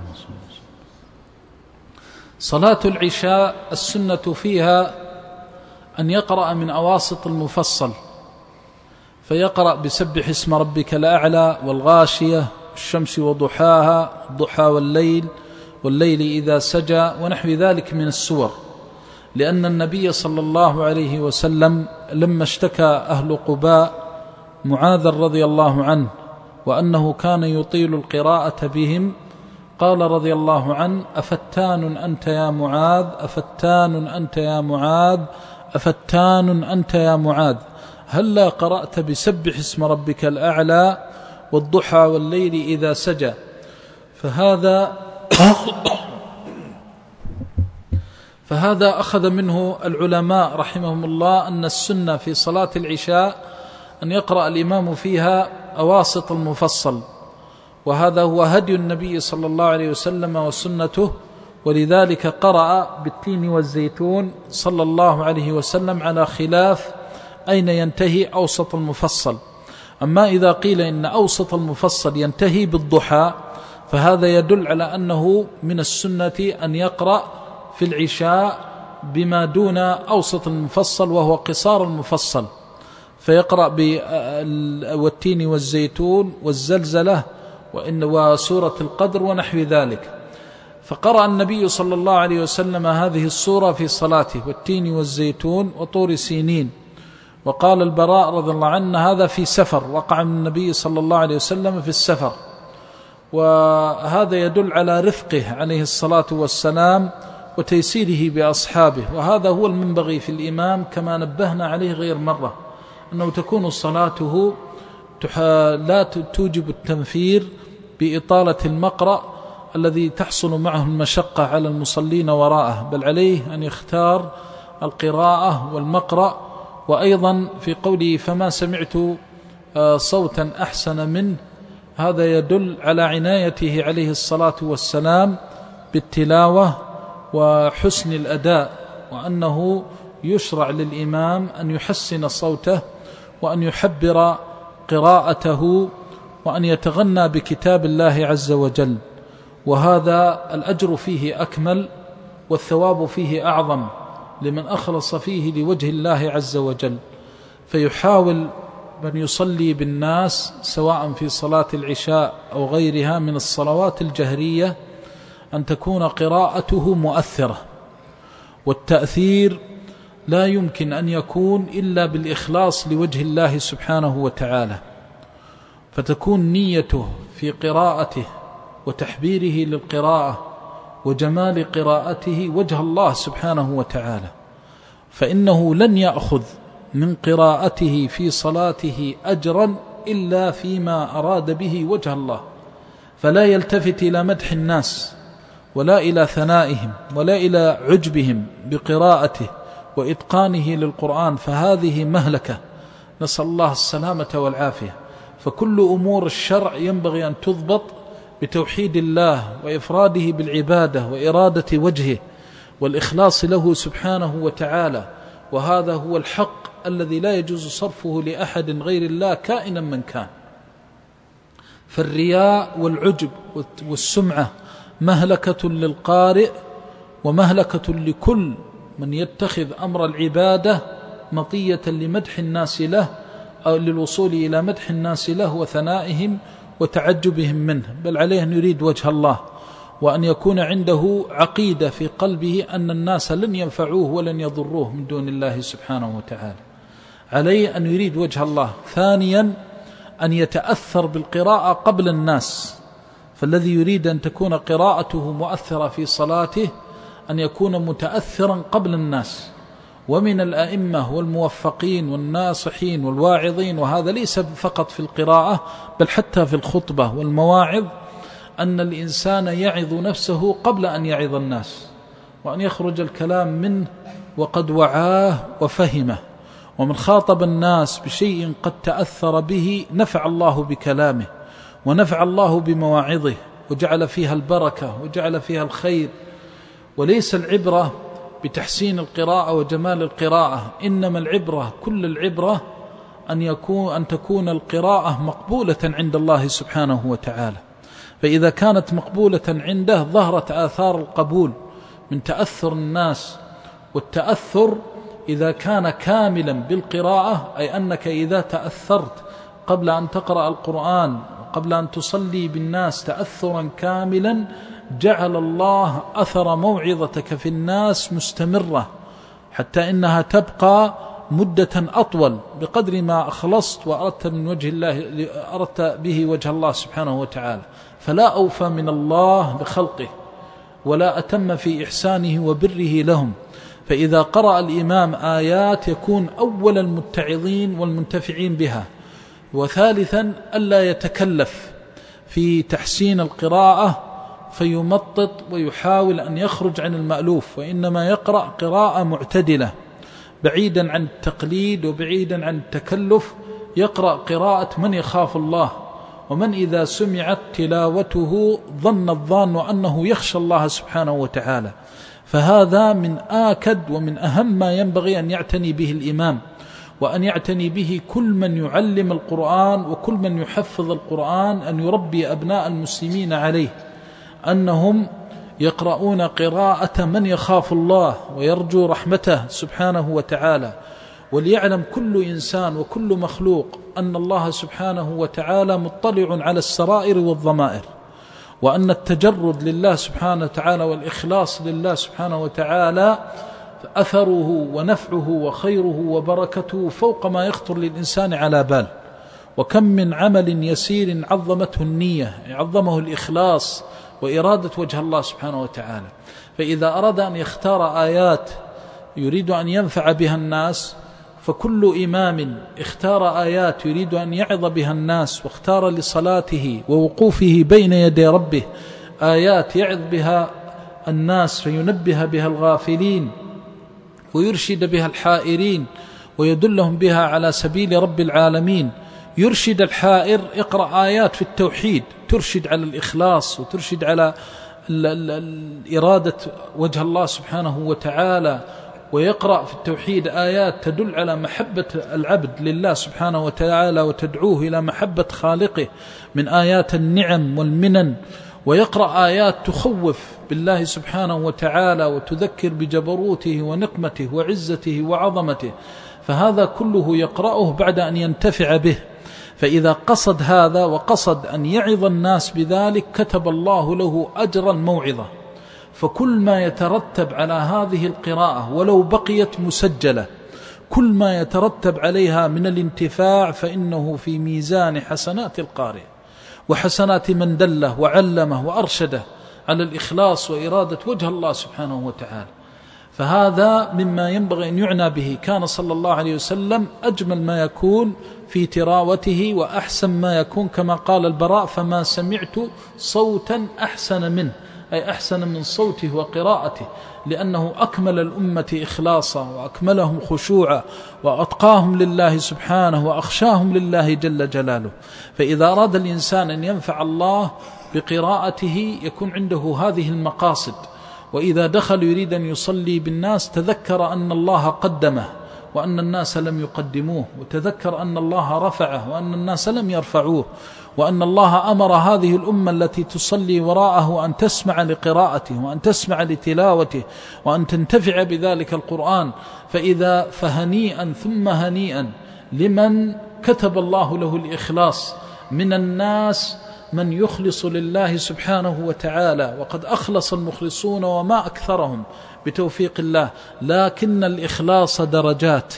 صلاة العشاء السنة فيها أن يقرأ من أواسط المفصل، فيقرأ بسبح اسم ربك الأعلى والغاشية الشمس وضحاها الضحى والليل والليل إذا سجى ونحو ذلك من السور، لأن النبي صلى الله عليه وسلم لما اشتكى أهل قباء معاذ رضي الله عنه وأنه كان يطيل القراءة بهم، قال رضي الله عنه: أفتان أنت يا معاذ، أفتان أنت يا معاذ، أفتان أنت يا معاذ، هلا قرأت بسبح اسم ربك الأعلى والضحى والليل إذا سجى. فهذا فهذا أخذ منه العلماء رحمهم الله أن السنة في صلاة العشاء أن يقرأ الإمام فيها أواسط المفصل، وهذا هو هدي النبي صلى الله عليه وسلم وسنته، ولذلك قرأ بالتين والزيتون صلى الله عليه وسلم على خلاف أين ينتهي أوسط المفصل. أما إذا قيل إن أوسط المفصل ينتهي بالضحى فهذا يدل على أنه من السنة أن يقرأ في العشاء بما دون أوسط المفصل وهو قصار المفصل، فيقرأ بالتين والزيتون والزلزلة وإن وسورة القدر ونحو ذلك. فقرأ النبي صلى الله عليه وسلم هذه السورة في صلاته، والتين والزيتون وطور سينين. وقال البراء رضي الله عنه: هذا في سفر، وقع من النبي صلى الله عليه وسلم في السفر، وهذا يدل على رفقه عليه الصلاة والسلام وتيسيره بأصحابه. وهذا هو المنبغي في الإمام كما نبهنا عليه غير مرة، أنه تكون صلاته لا توجب التنفير بإطالة المقرأ الذي تحصل معه المشقة على المصلين وراءه، بل عليه أن يختار القراءة والمقرأ. وأيضا في قوله فما سمعت صوتا أحسن منه، هذا يدل على عنايته عليه الصلاة والسلام بالتلاوة وحسن الأداء، وأنه يشرع للإمام أن يحسن صوته وأن يحبر قراءته وأن يتغنى بكتاب الله عز وجل، وهذا الأجر فيه أكمل والثواب فيه أعظم لمن أخلص فيه لوجه الله عز وجل. فيحاول من يصلي بالناس سواء في صلاة العشاء أو غيرها من الصلوات الجهرية أن تكون قراءته مؤثرة، والتأثير لا يمكن أن يكون إلا بالإخلاص لوجه الله سبحانه وتعالى، فتكون نيته في قراءته وتحبيره للقراءة وجمال قراءته وجه الله سبحانه وتعالى، فإنه لن يأخذ من قراءته في صلاته أجرا إلا فيما أراد به وجه الله، فلا يلتفت إلى مدح الناس ولا إلى ثنائهم ولا إلى عجبهم بقراءته وإتقانه للقرآن، فهذه مهلكة، نسأل الله السلامة والعافية. فكل أمور الشرع ينبغي أن تضبط بتوحيد الله وإفراده بالعبادة وإرادة وجهه والإخلاص له سبحانه وتعالى، وهذا هو الحق الذي لا يجوز صرفه لأحد غير الله كائنا من كان. فالرياء والعجب والسمعة مهلكة للقارئ ومهلكة لكل من يتخذ أمر العبادة مطية لمدح الناس له أو للوصول إلى مدح الناس له وثنائهم وتعجبهم منه، بل عليه أن يريد وجه الله، وأن يكون عنده عقيدة في قلبه أن الناس لن ينفعوه ولن يضروه من دون الله سبحانه وتعالى. عليه أن يريد وجه الله. ثانيا أن يتأثر بالقراءة قبل الناس، فالذي يريد أن تكون قراءته مؤثرة في صلاته أن يكون متأثرا قبل الناس. ومن الأئمة والموفقين والناصحين والواعظين، وهذا ليس فقط في القراءة بل حتى في الخطبة والمواعظ، أن الإنسان يعظ نفسه قبل أن يعظ الناس، وأن يخرج الكلام منه وقد وعاه وفهمه. ومن خاطب الناس بشيء قد تأثر به نفع الله بكلامه ونفع الله بمواعظه وجعل فيها البركة وجعل فيها الخير. وليس العبرة بتحسين القراءة وجمال القراءة، إنما العبرة كل العبرة أن يكون أن تكون القراءة مقبولة عند الله سبحانه وتعالى. فإذا كانت مقبولة عنده ظهرت آثار القبول من تأثر الناس. والتأثر إذا كان كاملا بالقراءة، أي أنك إذا تأثرت قبل أن تقرأ القرآن وقبل أن تصلي بالناس تأثرا كاملا، جعل الله أثر موعظتك في الناس مستمرة حتى إنها تبقى مدة أطول بقدر ما أخلصت وأردت من وجه الله أردت به وجه الله سبحانه وتعالى. فلا أوفى من الله بخلقه ولا أتم في إحسانه وبره لهم. فإذا قرأ الإمام آيات يكون أول المتعظين والمنتفعين بها. وثالثا ألا يتكلف في تحسين القراءة فيمطط ويحاول أن يخرج عن المألوف، وإنما يقرأ قراءة معتدلة بعيدا عن التقليد وبعيدا عن التكلف، يقرأ قراءة من يخاف الله، ومن إذا سمعت تلاوته ظن الظان أنه يخشى الله سبحانه وتعالى. فهذا من آكد ومن أهم ما ينبغي أن يعتني به الإمام، وأن يعتني به كل من يعلم القرآن وكل من يحفظ القرآن، أن يربي أبناء المسلمين عليه أنهم يقرؤون قراءة من يخاف الله ويرجو رحمته سبحانه وتعالى. وليعلم كل إنسان وكل مخلوق أن الله سبحانه وتعالى مطلع على السرائر والضمائر، وأن التجرد لله سبحانه وتعالى والإخلاص لله سبحانه وتعالى أثره ونفعه وخيره وبركته فوق ما يخطر للإنسان على بال. وكم من عمل يسير عظمته النية، عظمه الإخلاص وإرادة وجه الله سبحانه وتعالى. فإذا أراد أن يختار آيات يريد أن ينفع بها الناس، فكل إمام اختار آيات يريد أن يعظ بها الناس واختار لصلاته ووقوفه بين يدي ربه آيات يعظ بها الناس فينبه بها الغافلين ويرشد بها الحائرين ويدلهم بها على سبيل رب العالمين. يرشد الحائر، اقرأ آيات في التوحيد ترشد على الإخلاص وترشد على إرادة وجه الله سبحانه وتعالى، ويقرأ في التوحيد آيات تدل على محبة العبد لله سبحانه وتعالى وتدعوه إلى محبة خالقه من آيات النعم والمنن، ويقرأ آيات تخوف بالله سبحانه وتعالى وتذكر بجبروته ونقمته وعزته وعظمته. فهذا كله يقرأه بعد أن ينتفع به. فإذا قصد هذا وقصد أن يعظ الناس بذلك كتب الله له أجر الموعظة. فكل ما يترتب على هذه القراءة ولو بقيت مسجلة، كل ما يترتب عليها من الانتفاع فإنه في ميزان حسنات القارئ وحسنات من دله وعلمه وأرشده على الإخلاص وإرادة وجه الله سبحانه وتعالى. فهذا مما ينبغي أن يعنى به. كان صلى الله عليه وسلم أجمل ما يكون في تراوته وأحسن ما يكون، كما قال البراء: فما سمعت صوتا أحسن منه، أي أحسن من صوته وقراءته، لأنه أكمل الأمة إخلاصا وأكملهم خشوعا وأتقاهم لله سبحانه وأخشاهم لله جل جلاله. فإذا أراد الإنسان أن ينفع الله بقراءته يكون عنده هذه المقاصد. وإذا دخل يريد أن يصلي بالناس تذكر أن الله قدمه وأن الناس لم يقدموه، وتذكر أن الله رفعه وأن الناس لم يرفعوه، وأن الله أمر هذه الأمة التي تصلي وراءه أن تسمع لقراءته وأن تسمع لتلاوته وأن تنتفع بذلك القرآن. فإذا فهنيئا ثم هنيئا لمن كتب الله له الإخلاص من الناس، من يخلص لله سبحانه وتعالى، وقد أخلص المخلصون وما أكثرهم بتوفيق الله. لكن الإخلاص درجات،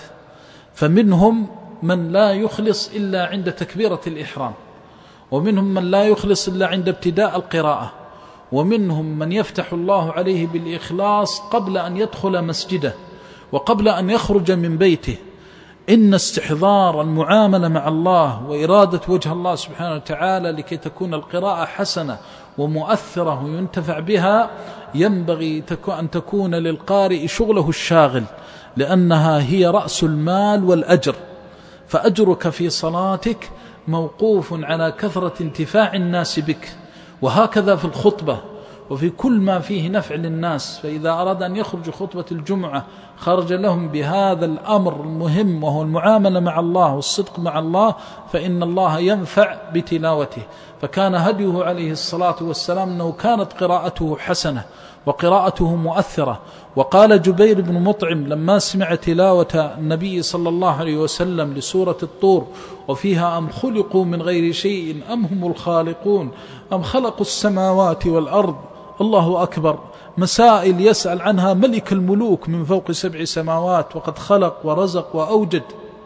فمنهم من لا يخلص إلا عند تكبيرة الإحرام، ومنهم من لا يخلص إلا عند ابتداء القراءة، ومنهم من يفتح الله عليه بالإخلاص قبل أن يدخل مسجده وقبل أن يخرج من بيته. إن استحضار المعاملة مع الله وإرادة وجه الله سبحانه وتعالى لكي تكون القراءة حسنة ومؤثرة وينتفع بها ينبغي أن تكون للقارئ شغله الشاغل، لأنها هي رأس المال والأجر. فأجرك في صلاتك موقوف على كثرة انتفاع الناس بك، وهكذا في الخطبة وفي كل ما فيه نفع للناس. فإذا أراد أن يخرج خطبة الجمعة خرج لهم بهذا الأمر المهم وهو المعاملة مع الله والصدق مع الله، فإن الله ينفع بتلاوته. فكان هديه عليه الصلاة والسلام أنه كانت قراءته حسنة وقراءته مؤثرة. وقال جبير بن مطعم لما سمع تلاوة النبي صلى الله عليه وسلم لسورة الطور وفيها: أم خلقوا من غير شيء أم هم الخالقون أم خلقوا السماوات والأرض، الله أكبر، مسائل يسأل عنها ملك الملوك من فوق سبع سماوات وقد خلق ورزق وأوجد،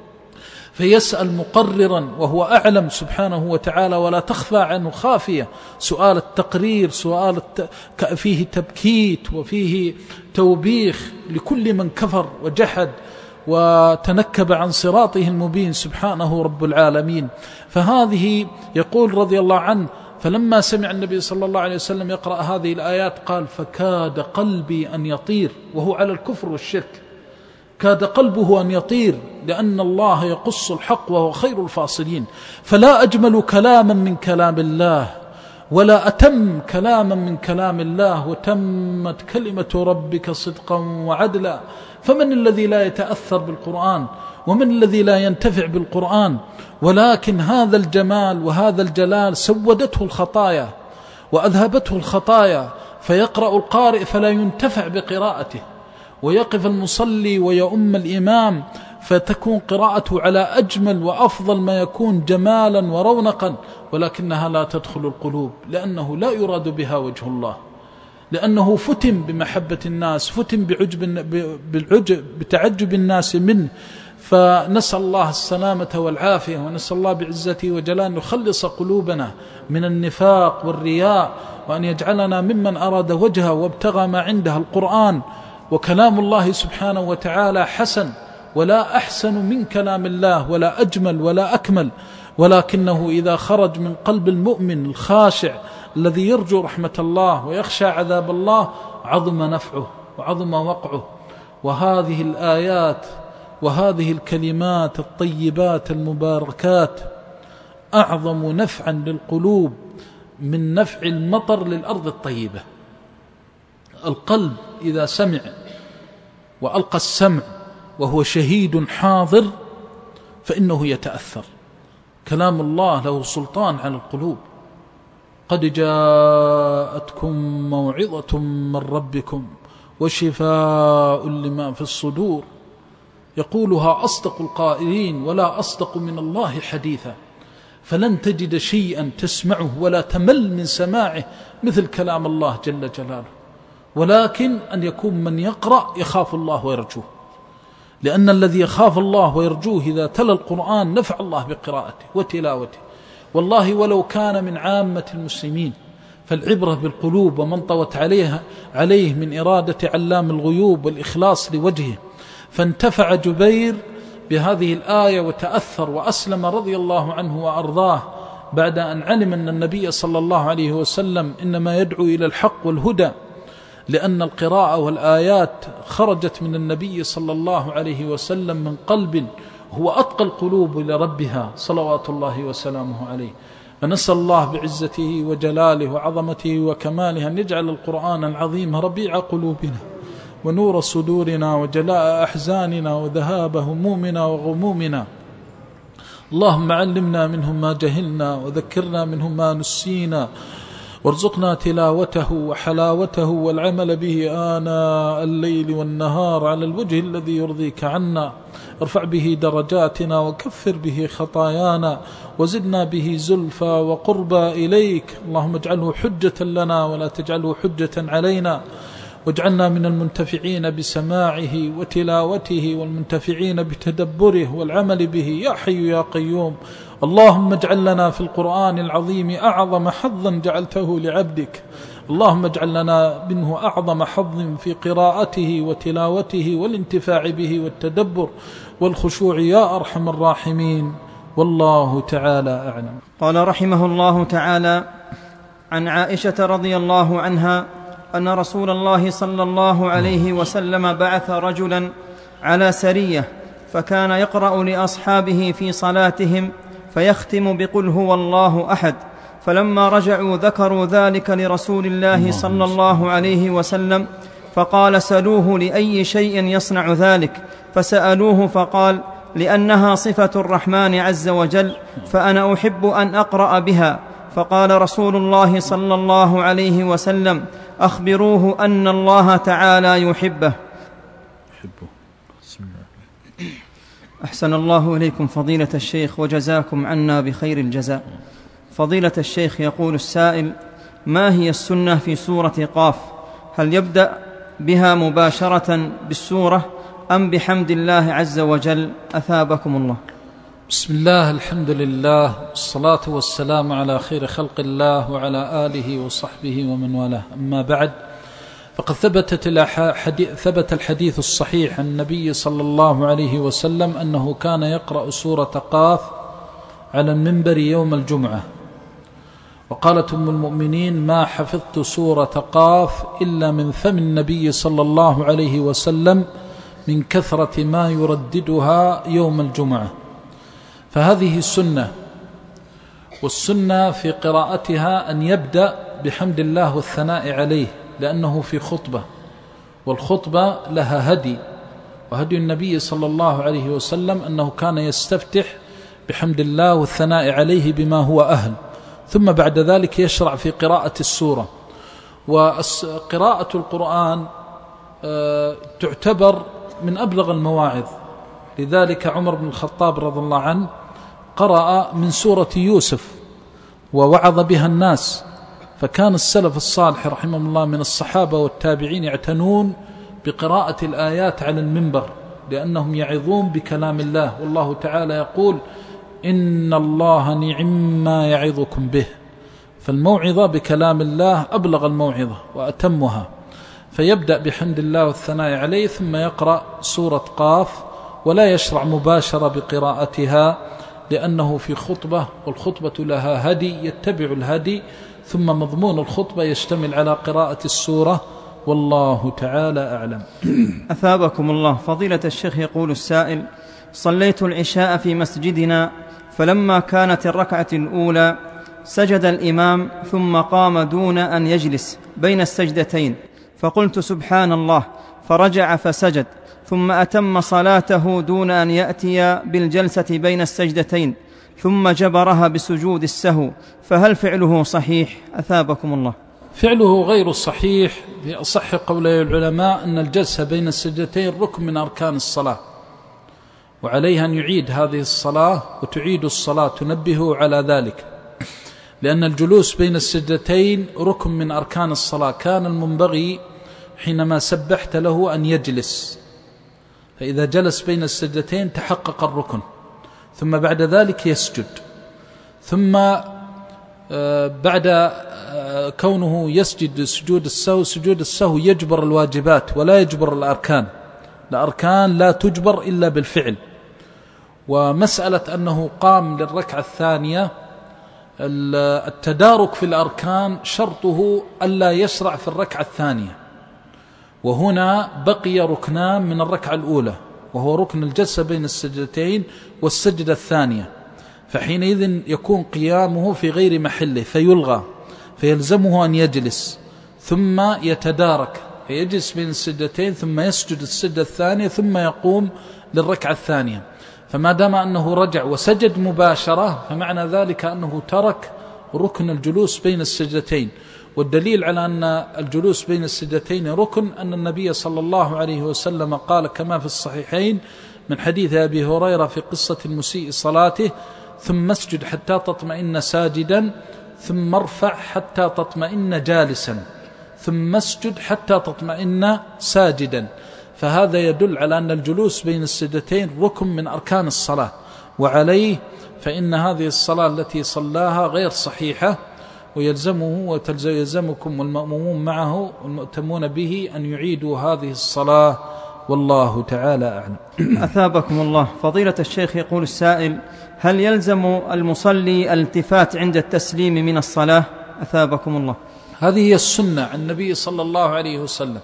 فيسأل مقررا وهو أعلم سبحانه وتعالى ولا تخفى عنه خافية. سؤال التقرير، سؤال الت... فيه تبكيت وفيه توبيخ لكل من كفر وجحد وتنكب عن صراطه المبين سبحانه رب العالمين. فهذه يقول رضي الله عنه: فلما سمع النبي صلى الله عليه وسلم يقرأ هذه الآيات قال: فكاد قلبي أن يطير، وهو على الكفر والشرك، كاد قلبه أن يطير، لأن الله يقص الحق وهو خير الفاصلين. فلا أجمل كلاما من كلام الله، ولا أتم كلاما من كلام الله، وتمت كلمة ربك صدقا وعدلا. فمن الذي لا يتأثر بالقرآن؟ ومن الذي لا ينتفع بالقرآن؟ ولكن هذا الجمال وهذا الجلال سودته الخطايا وأذهبته الخطايا، فيقرأ القارئ فلا ينتفع بقراءته، ويقف المصلي ويؤم الإمام فتكون قراءته على أجمل وأفضل ما يكون جمالا ورونقا، ولكنها لا تدخل القلوب، لأنه لا يراد بها وجه الله، لأنه فتن بمحبة الناس، فتن بعجب بالعجب بتعجب الناس منه. فنسأل الله السلامة والعافية، ونسأل الله بعزته وجلاله أن يخلص قلوبنا من النفاق والرياء، وأن يجعلنا ممن أراد وجهه وابتغى ما عنده القرآن. وكلام الله سبحانه وتعالى حسن، ولا أحسن من كلام الله ولا أجمل ولا أكمل، ولكنه إذا خرج من قلب المؤمن الخاشع الذي يرجو رحمة الله ويخشى عذاب الله عظم نفعه وعظم وقعه. وهذه الآيات وهذه الكلمات الطيبات المباركات أعظم نفعا للقلوب من نفع المطر للأرض الطيبة. القلب إذا سمع وألقى السمع وهو شهيد حاضر فإنه يتأثر. كلام الله له سلطان على القلوب. قد جاءتكم موعظة من ربكم وشفاء لما في الصدور، يقولها أصدق القائلين ولا أصدق من الله حديثا. فلن تجد شيئا تسمعه ولا تمل من سماعه مثل كلام الله جل جلاله. ولكن أن يكون من يقرأ يخاف الله ويرجوه، لأن الذي يخاف الله ويرجوه إذا تلا القرآن نفع الله بقراءته وتلاوته. والله ولو كان من عامة المسلمين، فالعبرة بالقلوب ومن طوت عليها عليه من إرادة علام الغيوب والإخلاص لوجهه. فانتفع جبير بهذه الآية وتأثر وأسلم رضي الله عنه وأرضاه بعد أن علم أن النبي صلى الله عليه وسلم إنما يدعو إلى الحق والهدى، لأن القراءة والآيات خرجت من النبي صلى الله عليه وسلم من قلب هو أتقى القلوب إلى ربها صلوات الله وسلامه عليه. فنسأل الله بعزته وجلاله وعظمته وكماله أن يجعل القرآن العظيم ربيع قلوبنا ونور صدورنا وجلاء أحزاننا وذهاب همومنا وغمومنا. اللهم علمنا منهم ما جهلنا وذكرنا منهم ما نسينا، وارزقنا تلاوته وحلاوته والعمل به آناء الليل والنهار على الوجه الذي يرضيك عنا. ارفع به درجاتنا وكفر به خطايانا وزدنا به زلفى وقربى إليك. اللهم اجعله حجة لنا ولا تجعله حجة علينا، واجعلنا من المنتفعين بسماعه وتلاوته والمنتفعين بتدبره والعمل به يا حي يا قيوم. اللهم اجعل لنا في القرآن العظيم أعظم حظا جعلته لعبدك. اللهم اجعل لنا منه أعظم حظ في قراءته وتلاوته والانتفاع به والتدبر والخشوع يا أرحم الراحمين. والله تعالى أعلم. قال رحمه الله تعالى: عن عائشة رضي الله عنها أن رسول الله صلى الله عليه وسلم بعث رجلا على سرية، فكان يقرأ لأصحابه في صلاتهم فيختم بقل هو الله أحد، فلما رجعوا ذكروا ذلك لرسول الله صلى الله عليه وسلم، فقال: سلوه لأي شيء يصنع ذلك؟ فسألوه فقال: لأنها صفة الرحمن عز وجل، فأنا أحب أن أقرأ بها. فقال رسول الله صلى الله عليه وسلم: أخبروه أن الله تعالى يحبه. أحسن الله إليكم فضيلة الشيخ وجزاكم عنا بخير الجزاء. فضيلة الشيخ، يقول السائل: ما هي السنة في سورة قاف؟ هل يبدأ بها مباشرة بالسورة أم بحمد الله عز وجل؟ أثابكم الله. بسم الله، الحمد لله، والصلاة والسلام على خير خلق الله وعلى آله وصحبه ومن والاه. أما بعد، فقد ثبتت الحديث ثبت الحديث الصحيح عن النبي صلى الله عليه وسلم أنه كان يقرأ سورة قاف على المنبر يوم الجمعة. وقالت أم المؤمنين: ما حفظت سورة قاف إلا من فم النبي صلى الله عليه وسلم من كثرة ما يرددها يوم الجمعة. فهذه سنة، والسنة في قراءتها أن يبدأ بحمد الله والثناء عليه، لأنه في خطبة، والخطبة لها هدي، وهدي النبي صلى الله عليه وسلم أنه كان يستفتح بحمد الله والثناء عليه بما هو أهل، ثم بعد ذلك يشرع في قراءة السورة. وقراءة القرآن تعتبر من أبلغ المواعظ، لذلك عمر بن الخطاب رضي الله عنه قرأ من سورة يوسف ووعظ بها الناس. فكان السلف الصالح رحمهم الله من الصحابة والتابعين يعتنون بقراءة الآيات على المنبر، لأنهم يعظون بكلام الله، والله تعالى يقول: إن الله نعم ما يعظكم به. فالموعظة بكلام الله أبلغ الموعظة وأتمها. فيبدأ بحمد الله والثناء عليه، ثم يقرأ سورة قاف، ولا يشرع مباشرة بقراءتها لأنه في خطبة، والخطبة لها هدي يتبع الهدي، ثم مضمون الخطبة يشتمل على قراءة السورة. والله تعالى أعلم. أثابكم الله. فضيلة الشيخ، يقول السائل: صليت العشاء في مسجدنا، فلما كانت الركعة الأولى سجد الإمام ثم قام دون أن يجلس بين السجدتين، فقلت سبحان الله، فرجع فسجد، ثم أتم صلاته دون أن يأتي بالجلسة بين السجدتين، ثم جبرها بسجود السهو، فهل فعله صحيح؟ أثابكم الله. فعله غير صحيح، في أصح قولي العلماء أن الجلسة بين السجدتين ركن من أركان الصلاة، وعليها أن يعيد هذه الصلاة وتعيد الصلاة، تنبهه على ذلك، لأن الجلوس بين السجدتين ركن من أركان الصلاة. كان المنبغي حينما سبحت له أن يجلس، فإذا جلس بين السجدتين تحقق الركن، ثم بعد ذلك يسجد، ثم بعد كونه يسجد سجود السهو، سجود السهو يجبر الواجبات ولا يجبر الأركان، الأركان لا تجبر إلا بالفعل. ومسألة أنه قام للركعة الثانية، التدارك في الأركان شرطه ألا يشرع في الركعة الثانية، وهنا بقي ركنان من الركعة الأولى، وهو ركن الجلسة بين السجدتين والسجدة الثانية، فحينئذ يكون قيامه في غير محله فيلغى، فيلزمه أن يجلس ثم يتدارك، فيجلس بين السجدتين ثم يسجد السجدة الثانية ثم يقوم للركعة الثانية. فما دام أنه رجع وسجد مباشرة فمعنى ذلك أنه ترك ركن الجلوس بين السجدتين. والدليل على أن الجلوس بين السجدتين ركن أن النبي صلى الله عليه وسلم قال كما في الصحيحين من حديث أبي هريرة في قصة المسيء صلاته: ثم اسجد حتى تطمئن ساجدا، ثم ارفع حتى تطمئن جالسا، ثم اسجد حتى تطمئن ساجدا. فهذا يدل على أن الجلوس بين السجدتين ركن من أركان الصلاة، وعليه فإن هذه الصلاة التي صلاها غير صحيحة، ويلزمه ويلزمكم والمأمومون معه والمؤتمون به أن يعيدوا هذه الصلاة، والله تعالى أعلم. أثابكم الله. فضيلة الشيخ، يقول السائل: هل يلزم المصلي الالتفات عند التسليم من الصلاة؟ أثابكم الله. هذه هي السنة عن النبي صلى الله عليه وسلم،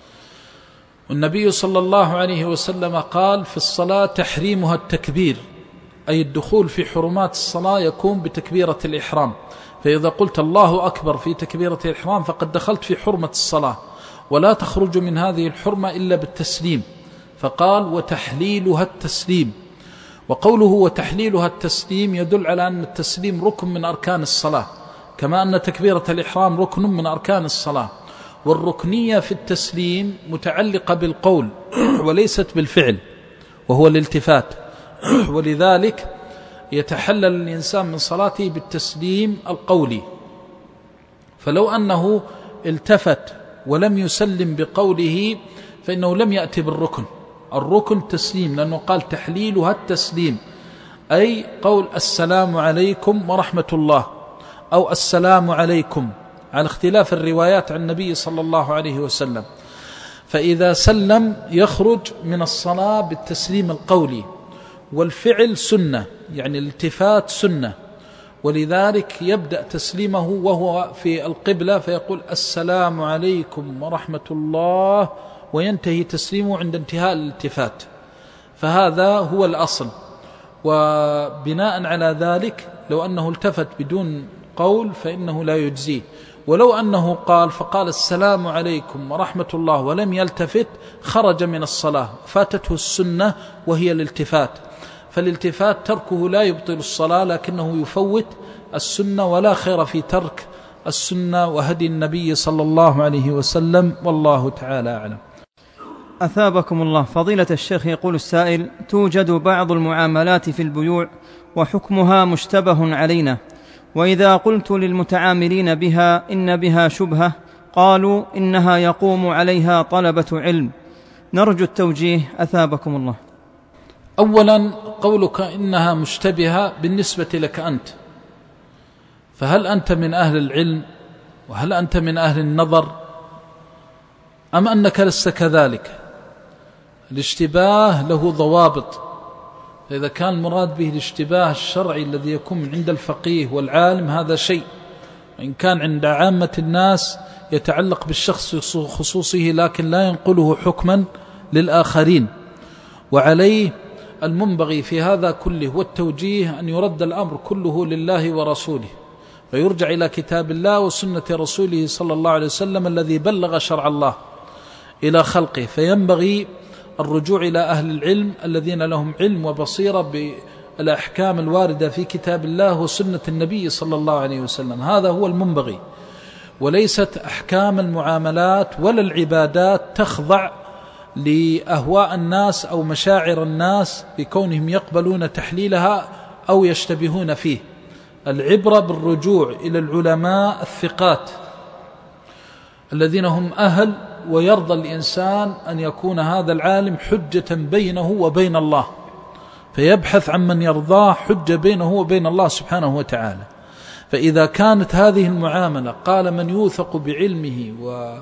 والنبي صلى الله عليه وسلم قال في الصلاة تحريمها التكبير، أي الدخول في حرمات الصلاة يكون بتكبيرة الإحرام، فإذا قلت الله أكبر في تكبيرة الإحرام فقد دخلت في حرمة الصلاة، ولا تخرج من هذه الحرمة إلا بالتسليم، فقال وتحليلها التسليم. وقوله وتحليلها التسليم يدل على أن التسليم ركن من أركان الصلاة، كما أن تكبيرة الإحرام ركن من أركان الصلاة. والركنية في التسليم متعلقة بالقول وليست بالفعل، وهو الالتفات، ولذلك يتحلل الإنسان من صلاته بالتسليم القولي. فلو أنه التفت ولم يسلم بقوله فإنه لم يأتي بالركن. الركن تسليم، لأنه قال تحليلها التسليم، أي قول السلام عليكم ورحمة الله أو السلام عليكم، على اختلاف الروايات عن النبي صلى الله عليه وسلم. فإذا سلم يخرج من الصلاة بالتسليم القولي، والفعل سنة، يعني الالتفات سنة، ولذلك يبدأ تسليمه وهو في القبلة فيقول السلام عليكم ورحمة الله، وينتهي تسليمه عند انتهاء الالتفات. فهذا هو الأصل. وبناء على ذلك لو أنه التفت بدون قول فإنه لا يجزيه، ولو أنه قال فقال السلام عليكم ورحمة الله ولم يلتفت خرج من الصلاة، فاتته السنة وهي الالتفات. فالالتفات تركه لا يبطل الصلاة، لكنه يفوت السنة، ولا خير في ترك السنة وهدي النبي صلى الله عليه وسلم، والله تعالى أعلم. أثابكم الله. فضيلة الشيخ، يقول السائل: توجد بعض المعاملات في البيوع وحكمها مشتبه علينا، وإذا قلت للمتعاملين بها إن بها شبهة قالوا إنها يقوم عليها طلبة علم، نرجو التوجيه أثابكم الله. أولا قولك إنها مشتبهة بالنسبة لك أنت، فهل أنت من أهل العلم وهل أنت من أهل النظر أم أنك لست كذلك؟ الاشتباه له ضوابط، فإذا كان المراد به الاشتباه الشرعي الذي يكون من عند الفقيه والعالم هذا شيء، وإن كان عند عامة الناس يتعلق بالشخص خصوصه لكن لا ينقله حكما للآخرين. وعليه المنبغي في هذا كله والتوجيه أن يرد الأمر كله لله ورسوله، فيرجع إلى كتاب الله وسنة رسوله صلى الله عليه وسلم الذي بلغ شرع الله إلى خلقه. فينبغي الرجوع إلى أهل العلم الذين لهم علم وبصيرة بالأحكام الواردة في كتاب الله وسنة النبي صلى الله عليه وسلم، هذا هو المنبغي. وليست أحكام المعاملات ولا العبادات تخضع لأهواء الناس أو مشاعر الناس بكونهم يقبلون تحليلها أو يشتبهون فيه. العبرة بالرجوع إلى العلماء الثقات الذين هم أهل ويرضى الإنسان أن يكون هذا العالم حجة بينه وبين الله، فيبحث عن من يرضاه حجة بينه وبين الله سبحانه وتعالى. فإذا كانت هذه المعاملة قال من يوثق بعلمه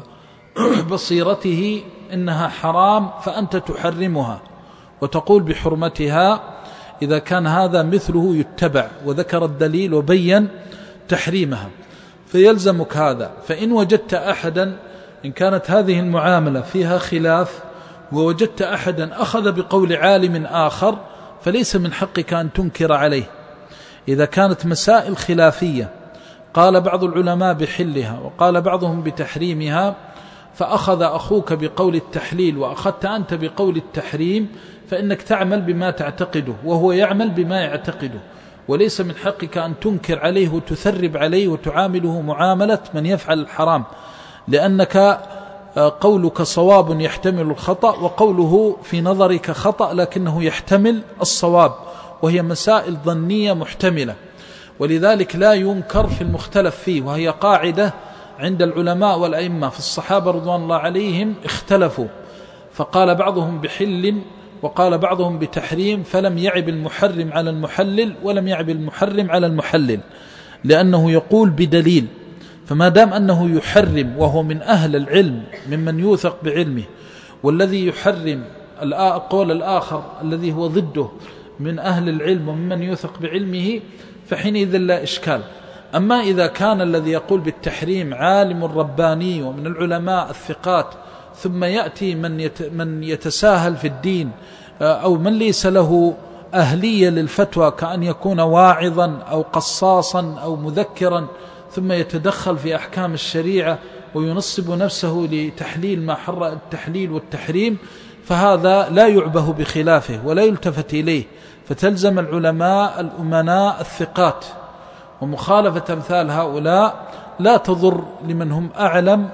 وبصيرته إنها حرام فأنت تحرمها وتقول بحرمتها، إذا كان هذا مثله يتبع، وذكر الدليل وبين تحريمها، فيلزمك هذا. فإن وجدت أحدا، إن كانت هذه المعاملة فيها خلاف ووجدت أحدا أخذ بقول عالم آخر، فليس من حقك أن تنكر عليه. إذا كانت مسائل خلافية قال بعض العلماء بحلها وقال بعضهم بتحريمها، فأخذ أخوك بقول التحليل وأخذت أنت بقول التحريم، فإنك تعمل بما تعتقده وهو يعمل بما يعتقده، وليس من حقك أن تنكر عليه وتثرب عليه وتعامله معاملة من يفعل الحرام، لأنك قولك صواب يحتمل الخطأ، وقوله في نظرك خطأ لكنه يحتمل الصواب، وهي مسائل ظنية محتملة. ولذلك لا ينكر في المختلف فيه، وهي قاعدة عند العلماء والأئمة. في الصحابة رضوان الله عليهم اختلفوا، فقال بعضهم بحل وقال بعضهم بتحريم، فلم يعب المحرم على المحلل ولم يعب المحرم على المحلل، لأنه يقول بدليل. فما دام أنه يحرم وهو من أهل العلم ممن يوثق بعلمه، والذي يحرم القول الآخر الذي هو ضده من أهل العلم وممن يوثق بعلمه، فحينئذ لا إشكال. أما إذا كان الذي يقول بالتحريم عالم رباني ومن العلماء الثقات، ثم يأتي من من يتساهل في الدين أو من ليس له أهلية للفتوى، كأن يكون واعظا أو قصاصا أو مذكرا، ثم يتدخل في أحكام الشريعة وينصب نفسه لتحليل ما حرم التحليل والتحريم، فهذا لا يعبه بخلافه ولا يلتفت إليه. فتلزم العلماء الأمناء الثقات، ومخالفة أمثال هؤلاء لا تضر لمن هم أعلم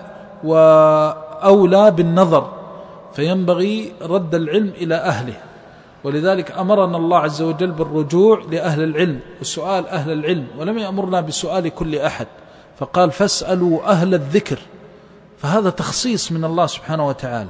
وأولى بالنظر، فينبغي رد العلم إلى أهله. ولذلك أمرنا الله عز وجل بالرجوع لأهل العلم وسؤال أهل العلم، ولم يأمرنا بسؤال كل أحد، فقال فاسألوا أهل الذكر، فهذا تخصيص من الله سبحانه وتعالى.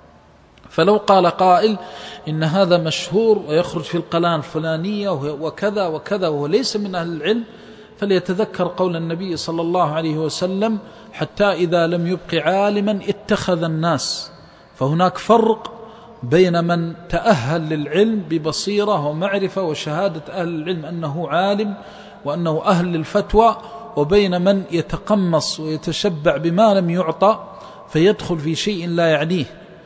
فلو قال قائل إن هذا مشهور ويخرج في القناة الفلانية وكذا وكذا وهو ليس من أهل العلم، فليتذكر قول النبي صلى الله عليه وسلم حتى إذا لم يبق عالما اتخذ الناس. فهناك فرق بين من تأهل للعلم ببصيرة ومعرفة وشهادة أهل العلم أنه عالم وأنه أهل للفتوى، وبين من يتقمص ويتشبع بما لم يعطى فيدخل في شيء لا يعنيه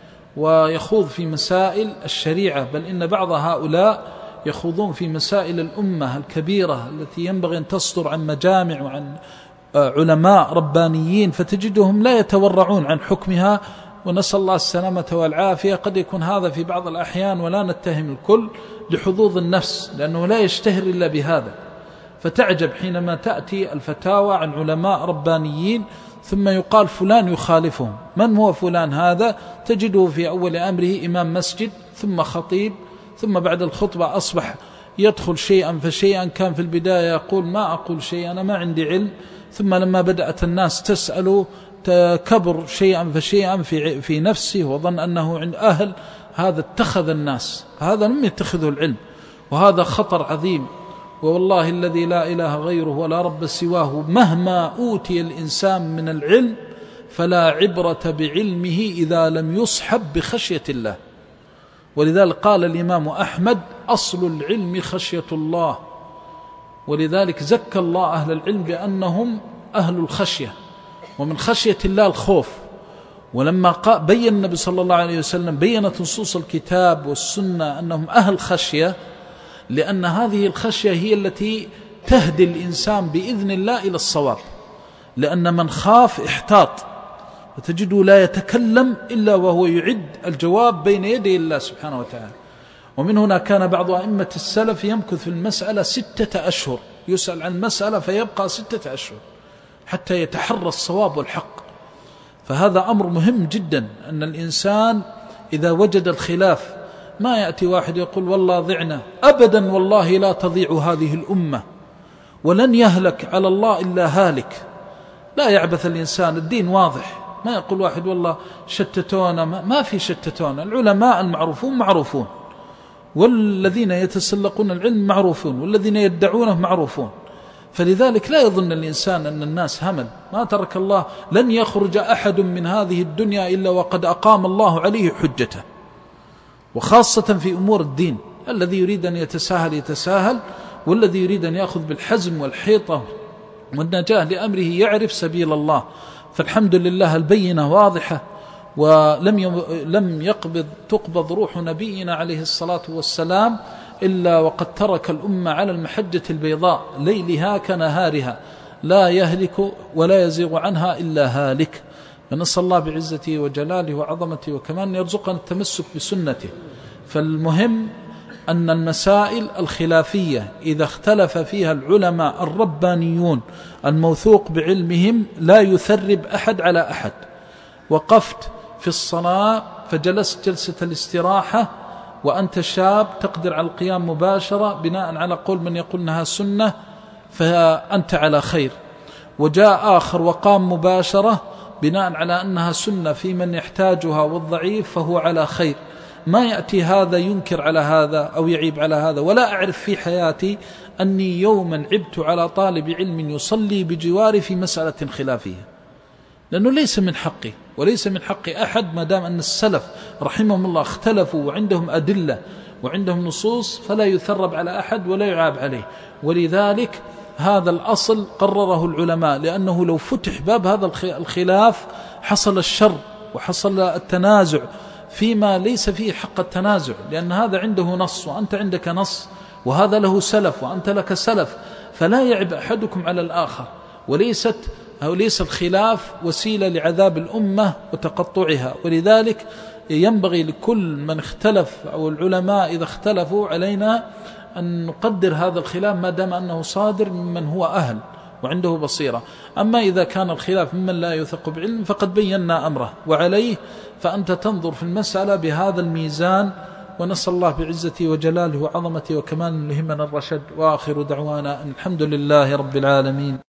ويخوض في مسائل الشريعة. بل إن بعض هؤلاء يخوضون في مسائل الأمة الكبيرة التي ينبغي أن تصدر عن مجامع وعن علماء ربانيين، فتجدهم لا يتورعون عن حكمها، ونسأل الله السلامة والعافية. قد يكون هذا في بعض الأحيان، ولا نتهم الكل، لحظوظ النفس، لأنه لا يشتهر إلا بهذا. فتعجب حينما تأتي الفتاوى عن علماء ربانيين ثم يقال فلان يخالفهم. من هو فلان هذا؟ تجده في أول أمره إمام مسجد ثم خطيب، ثم بعد الخطبة أصبح يدخل شيئا فشيئا. كان في البداية يقول ما أقول شيء، أنا ما عندي علم، ثم لما بدأت الناس تسأله تكبر شيئا فشيئا في في نفسه وظن أنه عند أهل، هذا اتخذ الناس، هذا لم يتخذه العلم، وهذا خطر عظيم. والله الذي لا إله غيره ولا رب سواه، مهما أوتي الإنسان من العلم فلا عبرة بعلمه إذا لم يصحب بخشية الله. ولذلك قال الإمام أحمد أصل العلم خشية الله، ولذلك زكى الله أهل العلم بأنهم أهل الخشية، ومن خشية الله الخوف. ولما بين النبي صلى الله عليه وسلم بينت نصوص الكتاب والسنة أنهم أهل خشية، لأن هذه الخشية هي التي تهدي الإنسان بإذن الله إلى الصواب. لأن من خاف احتاط، وتجده لا يتكلم إلا وهو يعد الجواب بين يدي الله سبحانه وتعالى. ومن هنا كان بعض أئمة السلف يمكث في المسألة ستة أشهر، يسأل عن المسألة فيبقى ستة أشهر حتى يتحرى الصواب والحق. فهذا أمر مهم جدا، أن الإنسان إذا وجد الخلاف ما يأتي واحد يقول والله ضعنا، أبدا والله لا تضيع هذه الأمة ولن يهلك على الله إلا هالك. لا يعبث الإنسان، الدين واضح، ما يقول واحد والله شتتونا، ما في شتتونا. العلماء المعروفون معروفون، والذين يتسلقون العلم معروفون، والذين يدعونه معروفون. فلذلك لا يظن الإنسان أن الناس همل. ما ترك الله، لن يخرج أحد من هذه الدنيا إلا وقد أقام الله عليه حجته، وخاصة في أمور الدين. الذي يريد أن يتساهل يتساهل، والذي يريد أن يأخذ بالحزم والحيطة والنجاة لأمره يعرف سبيل الله. فالحمد لله البينة واضحة، ولم لم يقبض تقبض روح نبينا عليه الصلاة والسلام إلا وقد ترك الأمة على المحجة البيضاء ليلها كنهارها، لا يهلك ولا يزيغ عنها إلا هالك. فنسأل الله بعزته وجلاله وعظمته وكمان يرزقنا التمسك بسنته. فالمهم أن المسائل الخلافية إذا اختلف فيها العلماء الربانيون الموثوق بعلمهم لا يثرب أحد على أحد. وقفت في الصلاة فجلست جلسة الاستراحة وأنت شاب تقدر على القيام مباشرة بناء على قول من يقول أنها سنة، فأنت على خير. وجاء آخر وقام مباشرة بناء على أنها سنة في من يحتاجها والضعيف، فهو على خير. ما يأتي هذا ينكر على هذا أو يعيب على هذا. ولا أعرف في حياتي أني يوما عبت على طالب علم يصلي بجواري في مسألة خلافية، لأنه ليس من حقي وليس من حق أحد، ما دام أن السلف رحمهم الله اختلفوا وعندهم أدلة وعندهم نصوص، فلا يثرب على أحد ولا يعاب عليه. ولذلك هذا الأصل قرره العلماء، لأنه لو فتح باب هذا الخلاف حصل الشر وحصل التنازع فيما ليس فيه حق التنازع، لأن هذا عنده نص وأنت عندك نص، وهذا له سلف وأنت لك سلف، فلا يعب أحدكم على الآخر. وليست أو ليس الخلاف وسيلة لعذاب الأمة وتقطعها. ولذلك ينبغي لكل من اختلف أو العلماء إذا اختلفوا علينا أن نقدر هذا الخلاف ما دام أنه صادر ممن هو أهل وعنده بصيرة. أما إذا كان الخلاف ممن لا يثق بعلم فقد بينا أمره، وعليه فأنت تنظر في المسألة بهذا الميزان. ونسأل الله بعزته وجلاله وعظمته وكمال لهمنا الرشد. وآخر دعوانا أن الحمد لله رب العالمين.